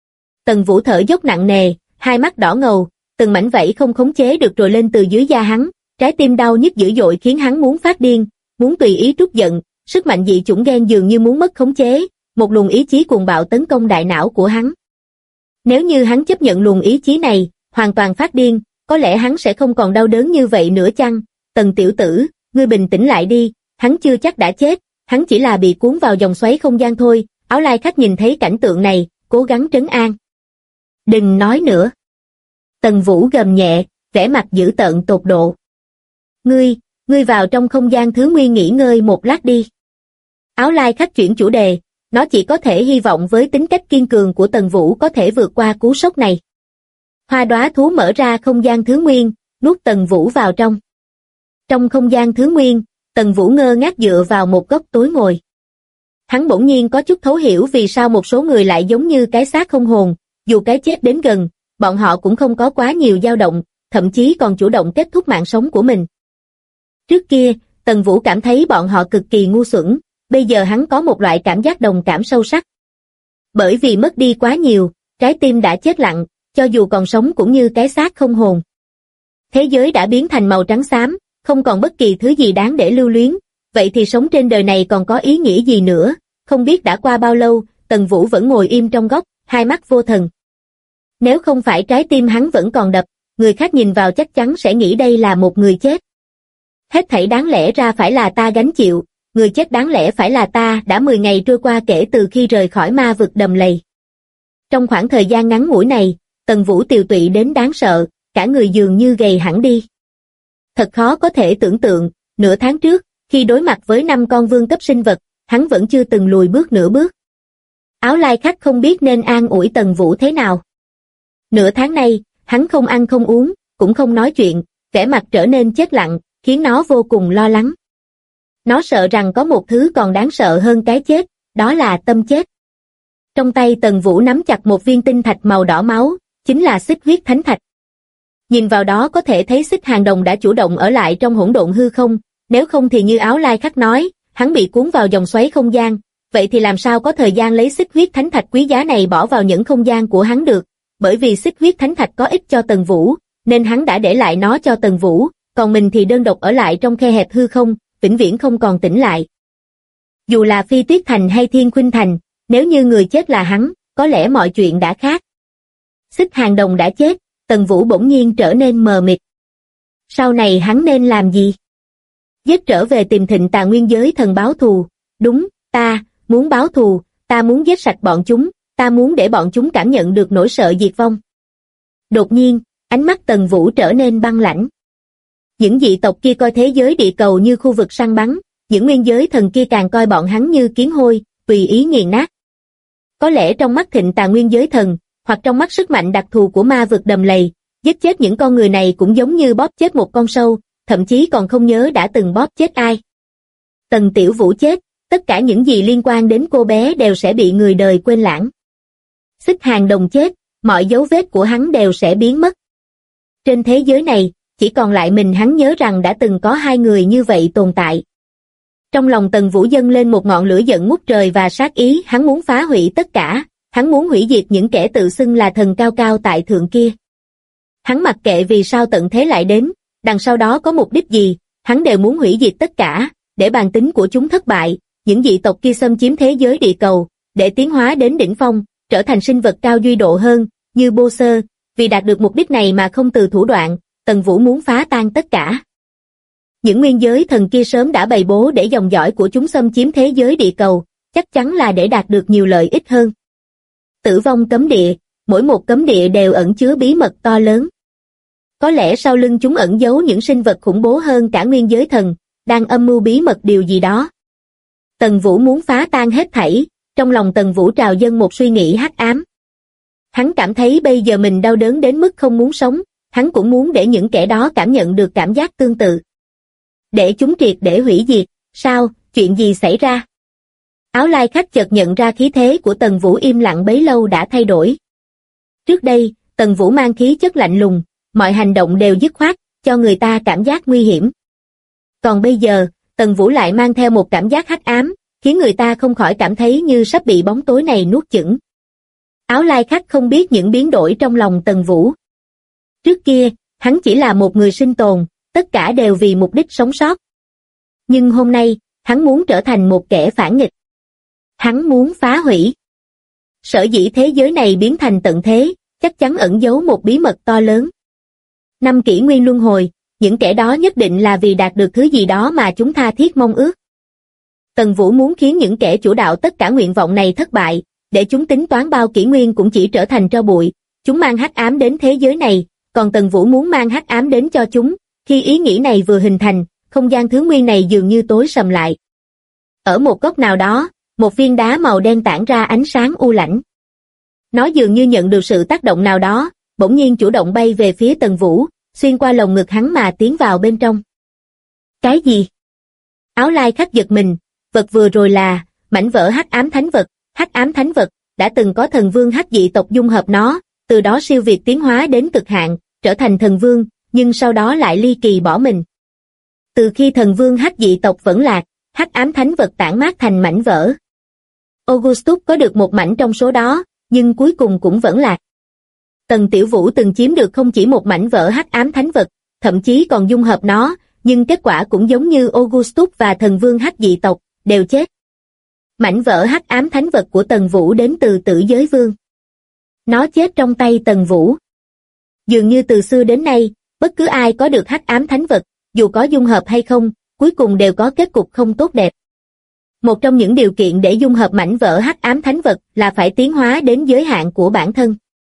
Tần Vũ thở dốc nặng nề, hai mắt đỏ ngầu, từng mảnh vảy không khống chế được rồi lên từ dưới da hắn, trái tim đau nhức dữ dội khiến hắn muốn phát điên, muốn tùy ý trút giận, sức mạnh dị chủng ghen dường như muốn mất khống chế, một luồng ý chí cuồng bạo tấn công đại não của hắn. Nếu như hắn chấp nhận luồng ý chí này, hoàn toàn phát điên, có lẽ hắn sẽ không còn đau đớn như vậy nữa chăng? Tần tiểu tử, ngươi bình tĩnh lại đi, hắn chưa chắc đã chết, hắn chỉ là bị cuốn vào dòng xoáy không gian thôi. Áo lai khách nhìn thấy cảnh tượng này, cố gắng trấn an. Đừng nói nữa. Tần Vũ gầm nhẹ, vẻ mặt dữ tợn tột độ. Ngươi vào trong không gian thứ nguyên nghỉ ngơi một lát đi. Áo lai khách chuyển chủ đề, nó chỉ có thể hy vọng với tính cách kiên cường của Tần Vũ có thể vượt qua cú sốc này. Hoa đóa thú mở ra không gian thứ nguyên, nuốt Tần Vũ vào trong. Trong không gian thứ nguyên, Tần Vũ ngơ ngác dựa vào một góc tối ngồi. Hắn bỗng nhiên có chút thấu hiểu vì sao một số người lại giống như cái xác không hồn, dù cái chết đến gần, bọn họ cũng không có quá nhiều dao động, thậm chí còn chủ động kết thúc mạng sống của mình. Trước kia, Tần Vũ cảm thấy bọn họ cực kỳ ngu xuẩn, bây giờ hắn có một loại cảm giác đồng cảm sâu sắc. Bởi vì mất đi quá nhiều, trái tim đã chết lặng, cho dù còn sống cũng như cái xác không hồn. Thế giới đã biến thành màu trắng xám, không còn bất kỳ thứ gì đáng để lưu luyến, vậy thì sống trên đời này còn có ý nghĩa gì nữa? Không biết đã qua bao lâu, Tần Vũ vẫn ngồi im trong góc, hai mắt vô thần. Nếu không phải trái tim hắn vẫn còn đập, người khác nhìn vào chắc chắn sẽ nghĩ đây là một người chết. Hết thảy đáng lẽ ra phải là ta gánh chịu, người chết đáng lẽ phải là ta. Đã 10 ngày trôi qua kể từ khi rời khỏi ma vực đầm lầy. Trong khoảng thời gian ngắn ngủi này, Tần Vũ tiều tụy đến đáng sợ, cả người dường như gầy hẳn đi. Thật khó có thể tưởng tượng, nửa tháng trước, khi đối mặt với 5 con vương cấp sinh vật, hắn vẫn chưa từng lùi bước nửa bước. Áo lai khách không biết nên an ủi Tần Vũ thế nào. Nửa tháng nay, hắn không ăn không uống, cũng không nói chuyện, vẻ mặt trở nên chết lặng, khiến nó vô cùng lo lắng. Nó sợ rằng có một thứ còn đáng sợ hơn cái chết, đó là tâm chết. Trong tay Tần Vũ nắm chặt một viên tinh thạch màu đỏ máu, chính là xích huyết thánh thạch. Nhìn vào đó có thể thấy xích hàng đồng đã chủ động ở lại trong hỗn độn hư không, nếu không thì như áo lai khách nói, hắn bị cuốn vào dòng xoáy không gian, vậy thì làm sao có thời gian lấy xích huyết thánh thạch quý giá này bỏ vào những không gian của hắn được, bởi vì xích huyết thánh thạch có ích cho Tần Vũ, nên hắn đã để lại nó cho Tần Vũ, còn mình thì đơn độc ở lại trong khe hẹp hư không, vĩnh viễn không còn tỉnh lại. Dù là Phi Tuyết Thành hay Thiên Khuynh Thành, nếu như người chết là hắn, có lẽ mọi chuyện đã khác. Xích hàng đồng đã chết, Tần Vũ bỗng nhiên trở nên mờ mịt. Sau này hắn nên làm gì? Giết trở về tìm Thịnh Tà Nguyên Giới Thần báo thù. Đúng, ta muốn báo thù, ta muốn giết sạch bọn chúng, ta muốn để bọn chúng cảm nhận được nỗi sợ diệt vong. Đột nhiên, ánh mắt Tần Vũ trở nên băng lãnh. Những dị tộc kia coi thế giới địa cầu như khu vực săn bắn, những nguyên giới thần kia càng coi bọn hắn như kiến hôi, tùy ý nghiền nát. Có lẽ trong mắt Thịnh Tà Nguyên Giới Thần, hoặc trong mắt sức mạnh đặc thù của ma vực đầm lầy, giết chết những con người này cũng giống như bóp chết một con sâu, thậm chí còn không nhớ đã từng bóp chết ai. Tần Tiểu Vũ chết, tất cả những gì liên quan đến cô bé đều sẽ bị người đời quên lãng. Xích hàng đồng chết, mọi dấu vết của hắn đều sẽ biến mất. Trên thế giới này, chỉ còn lại mình hắn nhớ rằng đã từng có hai người như vậy tồn tại. Trong lòng Tần Vũ dâng lên một ngọn lửa giận ngút trời và sát ý, hắn muốn phá hủy tất cả, hắn muốn hủy diệt những kẻ tự xưng là thần cao cao tại thượng kia. Hắn mặc kệ vì sao tận thế lại đến, đằng sau đó có mục đích gì, hắn đều muốn hủy diệt tất cả, để bản tính của chúng thất bại, những dị tộc kia xâm chiếm thế giới địa cầu, để tiến hóa đến đỉnh phong, trở thành sinh vật cao duy độ hơn, như Bô Sơ, vì đạt được mục đích này mà không từ thủ đoạn, Tần Vũ muốn phá tan tất cả. Những nguyên giới thần kia sớm đã bày bố để dòng dõi của chúng xâm chiếm thế giới địa cầu, chắc chắn là để đạt được nhiều lợi ích hơn. Tử vong cấm địa, mỗi một cấm địa đều ẩn chứa bí mật to lớn. Có lẽ sau lưng chúng ẩn giấu những sinh vật khủng bố hơn cả nguyên giới thần, đang âm mưu bí mật điều gì đó. Tần Vũ muốn phá tan hết thảy, trong lòng Tần Vũ trào dâng một suy nghĩ hắc ám. Hắn cảm thấy bây giờ mình đau đớn đến mức không muốn sống, hắn cũng muốn để những kẻ đó cảm nhận được cảm giác tương tự. Để chúng triệt để hủy diệt, sao, chuyện gì xảy ra? Áo lai khách chợt nhận ra khí thế của Tần Vũ im lặng bấy lâu đã thay đổi. Trước đây, Tần Vũ mang khí chất lạnh lùng, mọi hành động đều dứt khoát, cho người ta cảm giác nguy hiểm. Còn bây giờ, Tần Vũ lại mang theo một cảm giác hắc ám, khiến người ta không khỏi cảm thấy như sắp bị bóng tối này nuốt chửng. Áo lai khách không biết những biến đổi trong lòng Tần Vũ. Trước kia, hắn chỉ là một người sinh tồn, tất cả đều vì mục đích sống sót. Nhưng hôm nay, hắn muốn trở thành một kẻ phản nghịch. Hắn muốn phá hủy. Sở dĩ thế giới này biến thành tận thế, chắc chắn ẩn giấu một bí mật to lớn. 5 kỷ nguyên luân hồi, những kẻ đó nhất định là vì đạt được thứ gì đó mà chúng tha thiết mong ước. Tần Vũ muốn khiến những kẻ chủ đạo tất cả nguyện vọng này thất bại, để chúng tính toán bao kỷ nguyên cũng chỉ trở thành tro bụi. Chúng mang hắc ám đến thế giới này, còn Tần Vũ muốn mang hắc ám đến cho chúng. Khi ý nghĩ này vừa hình thành, không gian thứ nguyên này dường như tối sầm lại. Ở một góc nào đó, một viên đá màu đen tản ra ánh sáng u lãnh. Nó dường như nhận được sự tác động nào đó, bỗng nhiên chủ động bay về phía Tần Vũ, xuyên qua lồng ngực hắn mà tiến vào bên trong. Cái gì? Áo Lai Khắc giật mình, vật vừa rồi là mảnh vỡ hắc ám thánh vật. Hắc ám thánh vật đã từng có thần vương hắc dị tộc dung hợp nó, từ đó siêu việt tiến hóa đến cực hạn, trở thành thần vương, nhưng sau đó lại ly kỳ bỏ mình. Từ khi thần vương hắc dị tộc vẫn lạc, hắc ám thánh vật tản mát thành mảnh vỡ. Augustus có được một mảnh trong số đó, nhưng cuối cùng cũng vẫn lạc. Tần Tiểu Vũ từng chiếm được không chỉ một mảnh vỡ hắc ám thánh vật, thậm chí còn dung hợp nó, nhưng kết quả cũng giống như Augustus và thần vương hắc dị tộc, đều chết. Mảnh vỡ hắc ám thánh vật của Tần Vũ đến từ Tử Giới Vương. Nó chết trong tay Tần Vũ. Dường như từ xưa đến nay, bất cứ ai có được hắc ám thánh vật, dù có dung hợp hay không, cuối cùng đều có kết cục không tốt đẹp. Một trong những điều kiện để dung hợp mảnh vỡ hắc ám thánh vật là phải tiến hóa đến giới hạn của bản thân.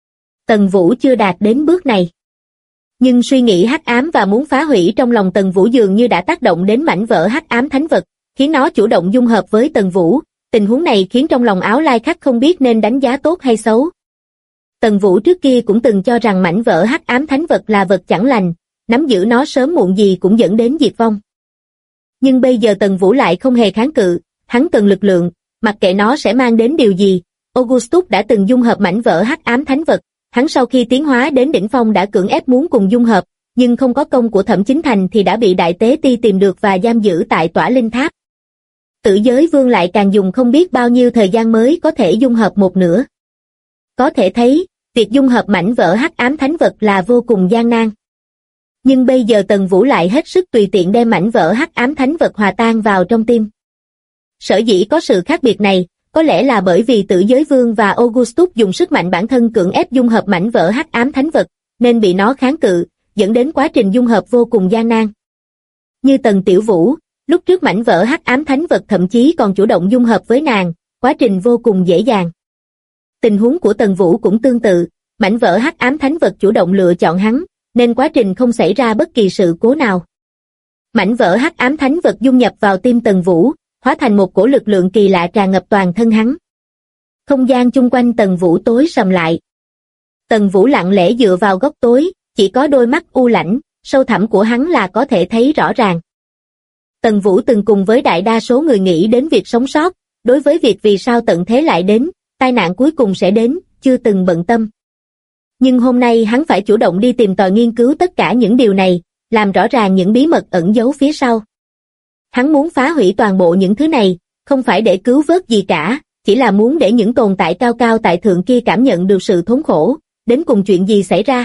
Tần Vũ chưa đạt đến bước này. Nhưng suy nghĩ hắc ám và muốn phá hủy trong lòng Tần Vũ dường như đã tác động đến mảnh vỡ hắc ám thánh vật, khiến nó chủ động dung hợp với Tần Vũ. Tình huống này khiến trong lòng Áo Lai Khắc không biết nên đánh giá tốt hay xấu. Tần Vũ trước kia cũng từng cho rằng mảnh vỡ hắc ám thánh vật là vật chẳng lành, nắm giữ nó sớm muộn gì cũng dẫn đến diệt vong. Nhưng bây giờ Tần Vũ lại không hề kháng cự, hắn cần lực lượng, mặc kệ nó sẽ mang đến điều gì. Augustus đã từng dung hợp mảnh vỡ hắc ám thánh vật, hắn sau khi tiến hóa đến đỉnh phong đã cưỡng ép muốn cùng dung hợp, nhưng không có công của Thẩm Chính Thành thì đã bị Đại Tế Ti tìm được và giam giữ tại Tỏa Linh Tháp. Tử Giới Vương lại càng dùng không biết bao nhiêu thời gian mới có thể dung hợp một nửa. Có thể thấy, việc dung hợp mảnh vỡ hắc ám thánh vật là vô cùng gian nan. Nhưng bây giờ Tần Vũ lại hết sức tùy tiện đem mảnh vỡ hắc ám thánh vật hòa tan vào trong tim. Sở dĩ có sự khác biệt này, có lẽ là bởi vì Tử Giới Vương và Augustus dùng sức mạnh bản thân cưỡng ép dung hợp mảnh vỡ hắc ám thánh vật, nên bị nó kháng cự, dẫn đến quá trình dung hợp vô cùng gian nan. Như Tần Tiểu Vũ, lúc trước mảnh vỡ hắc ám thánh vật thậm chí còn chủ động dung hợp với nàng, quá trình vô cùng dễ dàng. Tình huống của Tần Vũ cũng tương tự, mảnh vỡ hắc ám thánh vật chủ động lựa chọn hắn, nên quá trình không xảy ra bất kỳ sự cố nào. Mảnh vỡ hắc ám thánh vật dung nhập vào tim Tần Vũ, hóa thành một cổ lực lượng kỳ lạ tràn ngập toàn thân hắn. Không gian chung quanh Tần Vũ tối sầm lại. Tần Vũ lặng lẽ dựa vào góc tối, chỉ có đôi mắt u lãnh, sâu thẳm của hắn là có thể thấy rõ ràng. Tần Vũ từng cùng với đại đa số người nghĩ đến việc sống sót, đối với việc vì sao tận thế lại đến, tai nạn cuối cùng sẽ đến, chưa từng bận tâm. Nhưng hôm nay hắn phải chủ động đi tìm tòi nghiên cứu tất cả những điều này, làm rõ ràng những bí mật ẩn giấu phía sau. Hắn muốn phá hủy toàn bộ những thứ này, không phải để cứu vớt gì cả, chỉ là muốn để những tồn tại cao cao tại thượng kia cảm nhận được sự thốn khổ, đến cùng chuyện gì xảy ra.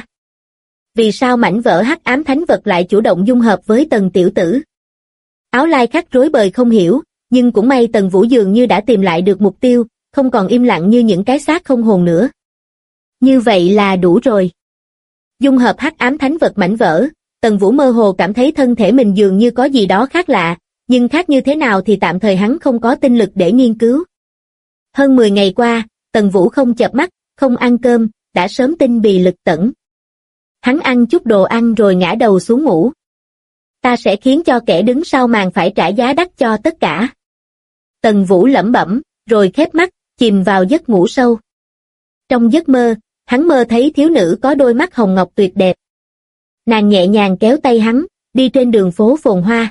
Vì sao mảnh vỡ hắc ám thánh vật lại chủ động dung hợp với Tần tiểu tử? Áo Lai Khắc rối bời không hiểu, nhưng cũng may Tần Vũ dường như đã tìm lại được mục tiêu, không còn im lặng như những cái xác không hồn nữa. Như vậy là đủ rồi. Dung hợp hắc ám thánh vật mảnh vỡ, Tần Vũ mơ hồ cảm thấy thân thể mình dường như có gì đó khác lạ, nhưng khác như thế nào thì tạm thời hắn không có tinh lực để nghiên cứu. Hơn 10 ngày qua, Tần Vũ không chợp mắt, không ăn cơm, đã sớm tinh bì lực tẫn. Hắn ăn chút đồ ăn rồi ngã đầu xuống ngủ. Ta sẽ khiến cho kẻ đứng sau màn phải trả giá đắt cho tất cả. Tần Vũ lẩm bẩm, rồi khép mắt, chìm vào giấc ngủ sâu. Trong giấc mơ, hắn mơ thấy thiếu nữ có đôi mắt hồng ngọc tuyệt đẹp. Nàng nhẹ nhàng kéo tay hắn, đi trên đường phố phồn hoa.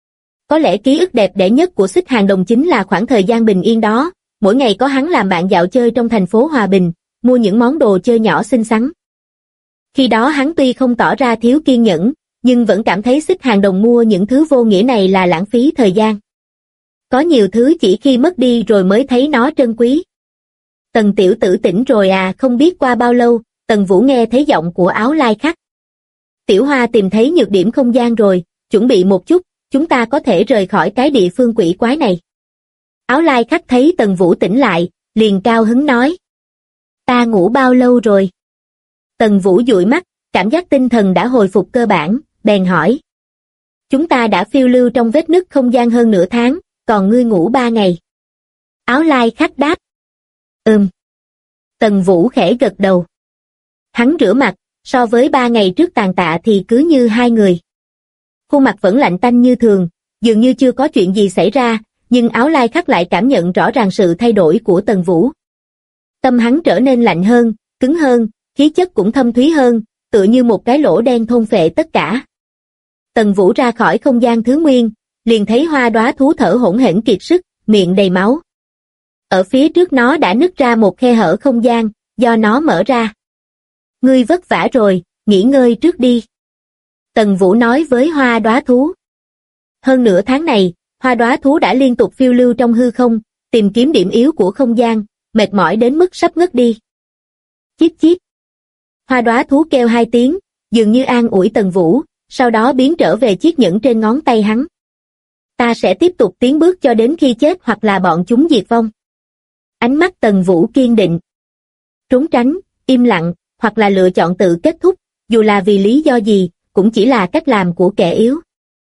Có lẽ ký ức đẹp đẽ nhất của Xích Hàng Đồng chính là khoảng thời gian bình yên đó, mỗi ngày có hắn làm bạn dạo chơi trong thành phố Hòa Bình, mua những món đồ chơi nhỏ xinh xắn. Khi đó hắn tuy không tỏ ra thiếu kiên nhẫn, nhưng vẫn cảm thấy Xích Hàng Đồng mua những thứ vô nghĩa này là lãng phí thời gian. Có nhiều thứ chỉ khi mất đi rồi mới thấy nó trân quý. Tần tiểu tử tỉnh rồi à? Không biết qua bao lâu, Tần Vũ nghe thấy giọng của Áo Lai Khắc. Tiểu Hoa tìm thấy nhược điểm không gian rồi, chuẩn bị một chút, chúng ta có thể rời khỏi cái địa phương quỷ quái này. Áo Lai Khắc thấy Tần Vũ tỉnh lại, liền cao hứng nói. Ta ngủ bao lâu rồi? Tần Vũ dụi mắt, cảm giác tinh thần đã hồi phục cơ bản, bèn hỏi. Chúng ta đã phiêu lưu trong vết nứt không gian hơn nửa tháng, còn ngươi ngủ 3 ngày. Áo lai khách đáp. Tần Vũ khẽ gật đầu. Hắn rửa mặt, so với 3 ngày trước tàn tạ thì cứ như 2 người. Khuôn mặt vẫn lạnh tanh như thường, dường như chưa có chuyện gì xảy ra, nhưng áo lai khắc lại cảm nhận rõ ràng sự thay đổi của Tần Vũ. Tâm hắn trở nên lạnh hơn, cứng hơn, khí chất cũng thâm thúy hơn, tựa như một cái lỗ đen thôn phệ tất cả. Tần Vũ ra khỏi không gian thứ nguyên, liền thấy hoa đóa thú thở hổn hển kiệt sức, miệng đầy máu. Ở phía trước nó đã nứt ra một khe hở không gian, do nó mở ra. Ngươi vất vả rồi, nghỉ ngơi trước đi. Tần Vũ nói với hoa đóa thú. Hơn nửa tháng này, hoa đóa thú đã liên tục phiêu lưu trong hư không, tìm kiếm điểm yếu của không gian, mệt mỏi đến mức sắp ngất đi. Chíp chíp. Hoa đóa thú kêu 2 tiếng, dường như an ủi Tần Vũ, sau đó biến trở về chiếc nhẫn trên ngón tay hắn. Ta sẽ tiếp tục tiến bước cho đến khi chết hoặc là bọn chúng diệt vong. Ánh mắt Tần Vũ kiên định. Trốn tránh, im lặng, hoặc là lựa chọn tự kết thúc, dù là vì lý do gì, cũng chỉ là cách làm của kẻ yếu.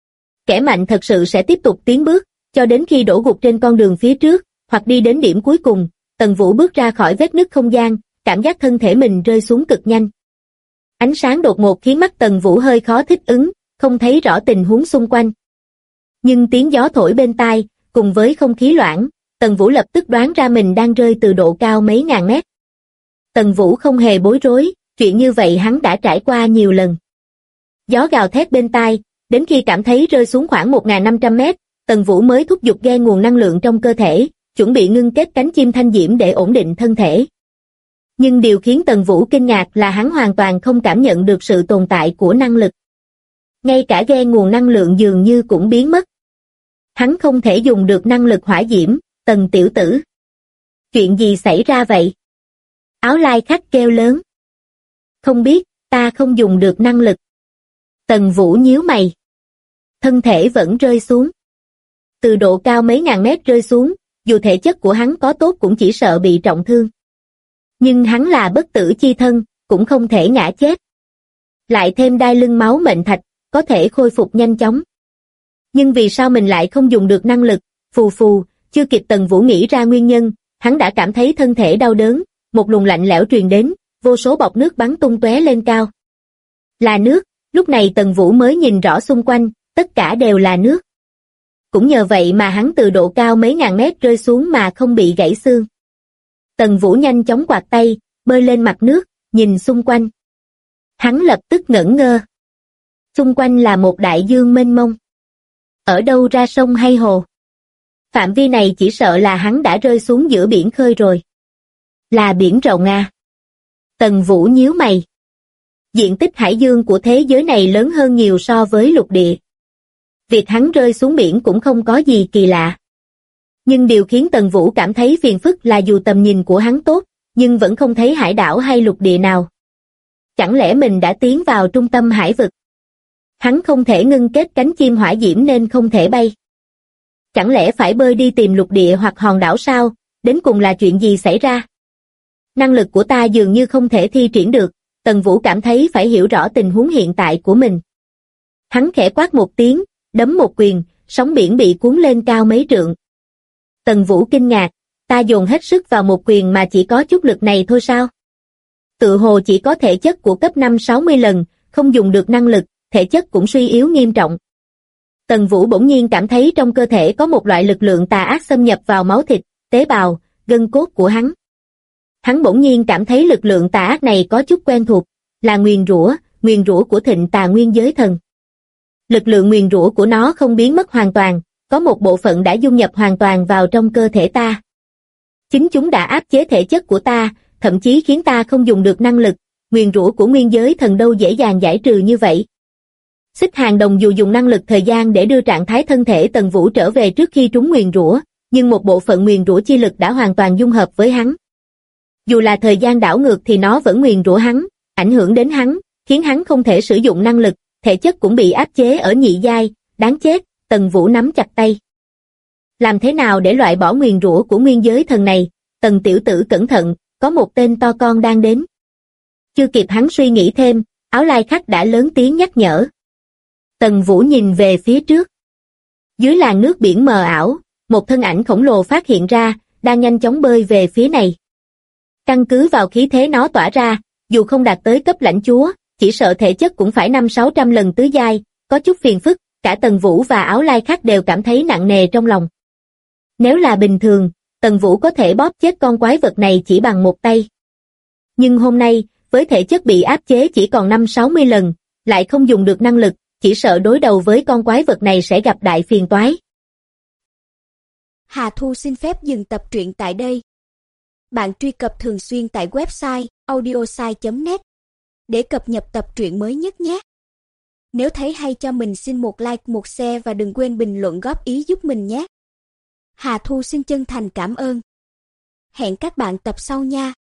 Kẻ mạnh thật sự sẽ tiếp tục tiến bước, cho đến khi đổ gục trên con đường phía trước, hoặc đi đến điểm cuối cùng. Tần Vũ bước ra khỏi vết nứt không gian, cảm giác thân thể mình rơi xuống cực nhanh. Ánh sáng đột ngột khiến mắt Tần Vũ hơi khó thích ứng, không thấy rõ tình huống xung quanh. Nhưng tiếng gió thổi bên tai, cùng với không khí loãng, Tần Vũ lập tức đoán ra mình đang rơi từ độ cao mấy ngàn mét. Tần Vũ không hề bối rối, chuyện như vậy hắn đã trải qua nhiều lần. Gió gào thét bên tai, đến khi cảm thấy rơi xuống khoảng 1.500 mét, Tần Vũ mới thúc giục ghen nguồn năng lượng trong cơ thể, chuẩn bị ngưng kết cánh chim thanh diễm để ổn định thân thể. Nhưng điều khiến Tần Vũ kinh ngạc là hắn hoàn toàn không cảm nhận được sự tồn tại của năng lực. Ngay cả ghen nguồn năng lượng dường như cũng biến mất. Hắn không thể dùng được năng lực hỏa diễm. Tần tiểu tử. Chuyện gì xảy ra vậy? Áo lai khách kêu lớn. Không biết, ta không dùng được năng lực. Tần Vũ nhíu mày. Thân thể vẫn rơi xuống. Từ độ cao mấy ngàn mét rơi xuống, dù thể chất của hắn có tốt cũng chỉ sợ bị trọng thương. Nhưng hắn là bất tử chi thân, cũng không thể ngã chết. Lại thêm đai lưng máu mệnh thạch, có thể khôi phục nhanh chóng. Nhưng vì sao mình lại không dùng được năng lực? Phù phù. Chưa kịp Tần Vũ nghĩ ra nguyên nhân, hắn đã cảm thấy thân thể đau đớn, một luồng lạnh lẽo truyền đến, vô số bọt nước bắn tung tóe lên cao. Là nước, lúc này Tần Vũ mới nhìn rõ xung quanh, tất cả đều là nước. Cũng nhờ vậy mà hắn từ độ cao mấy ngàn mét rơi xuống mà không bị gãy xương. Tần Vũ nhanh chóng quạt tay, bơi lên mặt nước, nhìn xung quanh. Hắn lập tức ngẩn ngơ. Xung quanh là một đại dương mênh mông. Ở đâu ra sông hay hồ? Phạm vi này chỉ sợ là hắn đã rơi xuống giữa biển khơi rồi. Là biển rộng à? Tần Vũ nhíu mày. Diện tích hải dương của thế giới này lớn hơn nhiều so với lục địa. Việc hắn rơi xuống biển cũng không có gì kỳ lạ. Nhưng điều khiến Tần Vũ cảm thấy phiền phức là dù tầm nhìn của hắn tốt, nhưng vẫn không thấy hải đảo hay lục địa nào. Chẳng lẽ mình đã tiến vào trung tâm hải vực? Hắn không thể ngưng kết cánh chim hỏa diễm nên không thể bay. Chẳng lẽ phải bơi đi tìm lục địa hoặc hòn đảo sao? Đến cùng là chuyện gì xảy ra? Năng lực của ta dường như không thể thi triển được, Tần Vũ cảm thấy phải hiểu rõ tình huống hiện tại của mình. Hắn khẽ quát một tiếng, đấm một quyền, sóng biển bị cuốn lên cao mấy trượng. Tần Vũ kinh ngạc, ta dồn hết sức vào một quyền mà chỉ có chút lực này thôi sao? Tự hồ chỉ có thể chất của cấp 5-60 lần, không dùng được năng lực, thể chất cũng suy yếu nghiêm trọng. Tần Vũ bỗng nhiên cảm thấy trong cơ thể có một loại lực lượng tà ác xâm nhập vào máu thịt, tế bào, gân cốt của hắn. Hắn bỗng nhiên cảm thấy lực lượng tà ác này có chút quen thuộc, là nguyền rủa của Thịnh Tà Nguyên Giới Thần. Lực lượng nguyền rủa của nó không biến mất hoàn toàn, có một bộ phận đã dung nhập hoàn toàn vào trong cơ thể ta. Chính chúng đã áp chế thể chất của ta, thậm chí khiến ta không dùng được năng lực, nguyền rủa của Nguyên Giới Thần đâu dễ dàng giải trừ như vậy. Xích Hàng Đồng dù dùng năng lực thời gian để đưa trạng thái thân thể Tần Vũ trở về trước khi trúng nguyền rủa, nhưng một bộ phận nguyền rủa chi lực đã hoàn toàn dung hợp với hắn. Dù là thời gian đảo ngược thì nó vẫn nguyền rủa hắn, ảnh hưởng đến hắn, khiến hắn không thể sử dụng năng lực, thể chất cũng bị áp chế ở nhị giai, đáng chết. Tần Vũ nắm chặt tay. Làm thế nào để loại bỏ nguyền rủa của Nguyên Giới Thần này? Tần tiểu tử cẩn thận, có một tên to con đang đến. chưa kịp hắn suy nghĩ thêm, áo lai khắc đã lớn tiếng nhắc nhở. Tần Vũ nhìn về phía trước. Dưới làn nước biển mờ ảo, một thân ảnh khổng lồ phát hiện ra, đang nhanh chóng bơi về phía này. Căn cứ vào khí thế nó tỏa ra, dù không đạt tới cấp lãnh chúa, chỉ sợ thể chất cũng phải 500-600 lần tứ giai, có chút phiền phức, cả Tần Vũ và áo lai khắc đều cảm thấy nặng nề trong lòng. Nếu là bình thường, Tần Vũ có thể bóp chết con quái vật này chỉ bằng một tay. Nhưng hôm nay, với thể chất bị áp chế chỉ còn 5-60 lần, lại không dùng được năng lực, chỉ sợ đối đầu với con quái vật này sẽ gặp đại phiền toái. Hà Thu xin phép dừng tập truyện tại đây. Bạn truy cập thường xuyên tại website audiosai.net để cập nhật tập truyện mới nhất nhé. Nếu thấy hay cho mình xin một like, một share và đừng quên bình luận góp ý giúp mình nhé. Hà Thu xin chân thành cảm ơn. Hẹn các bạn tập sau nha.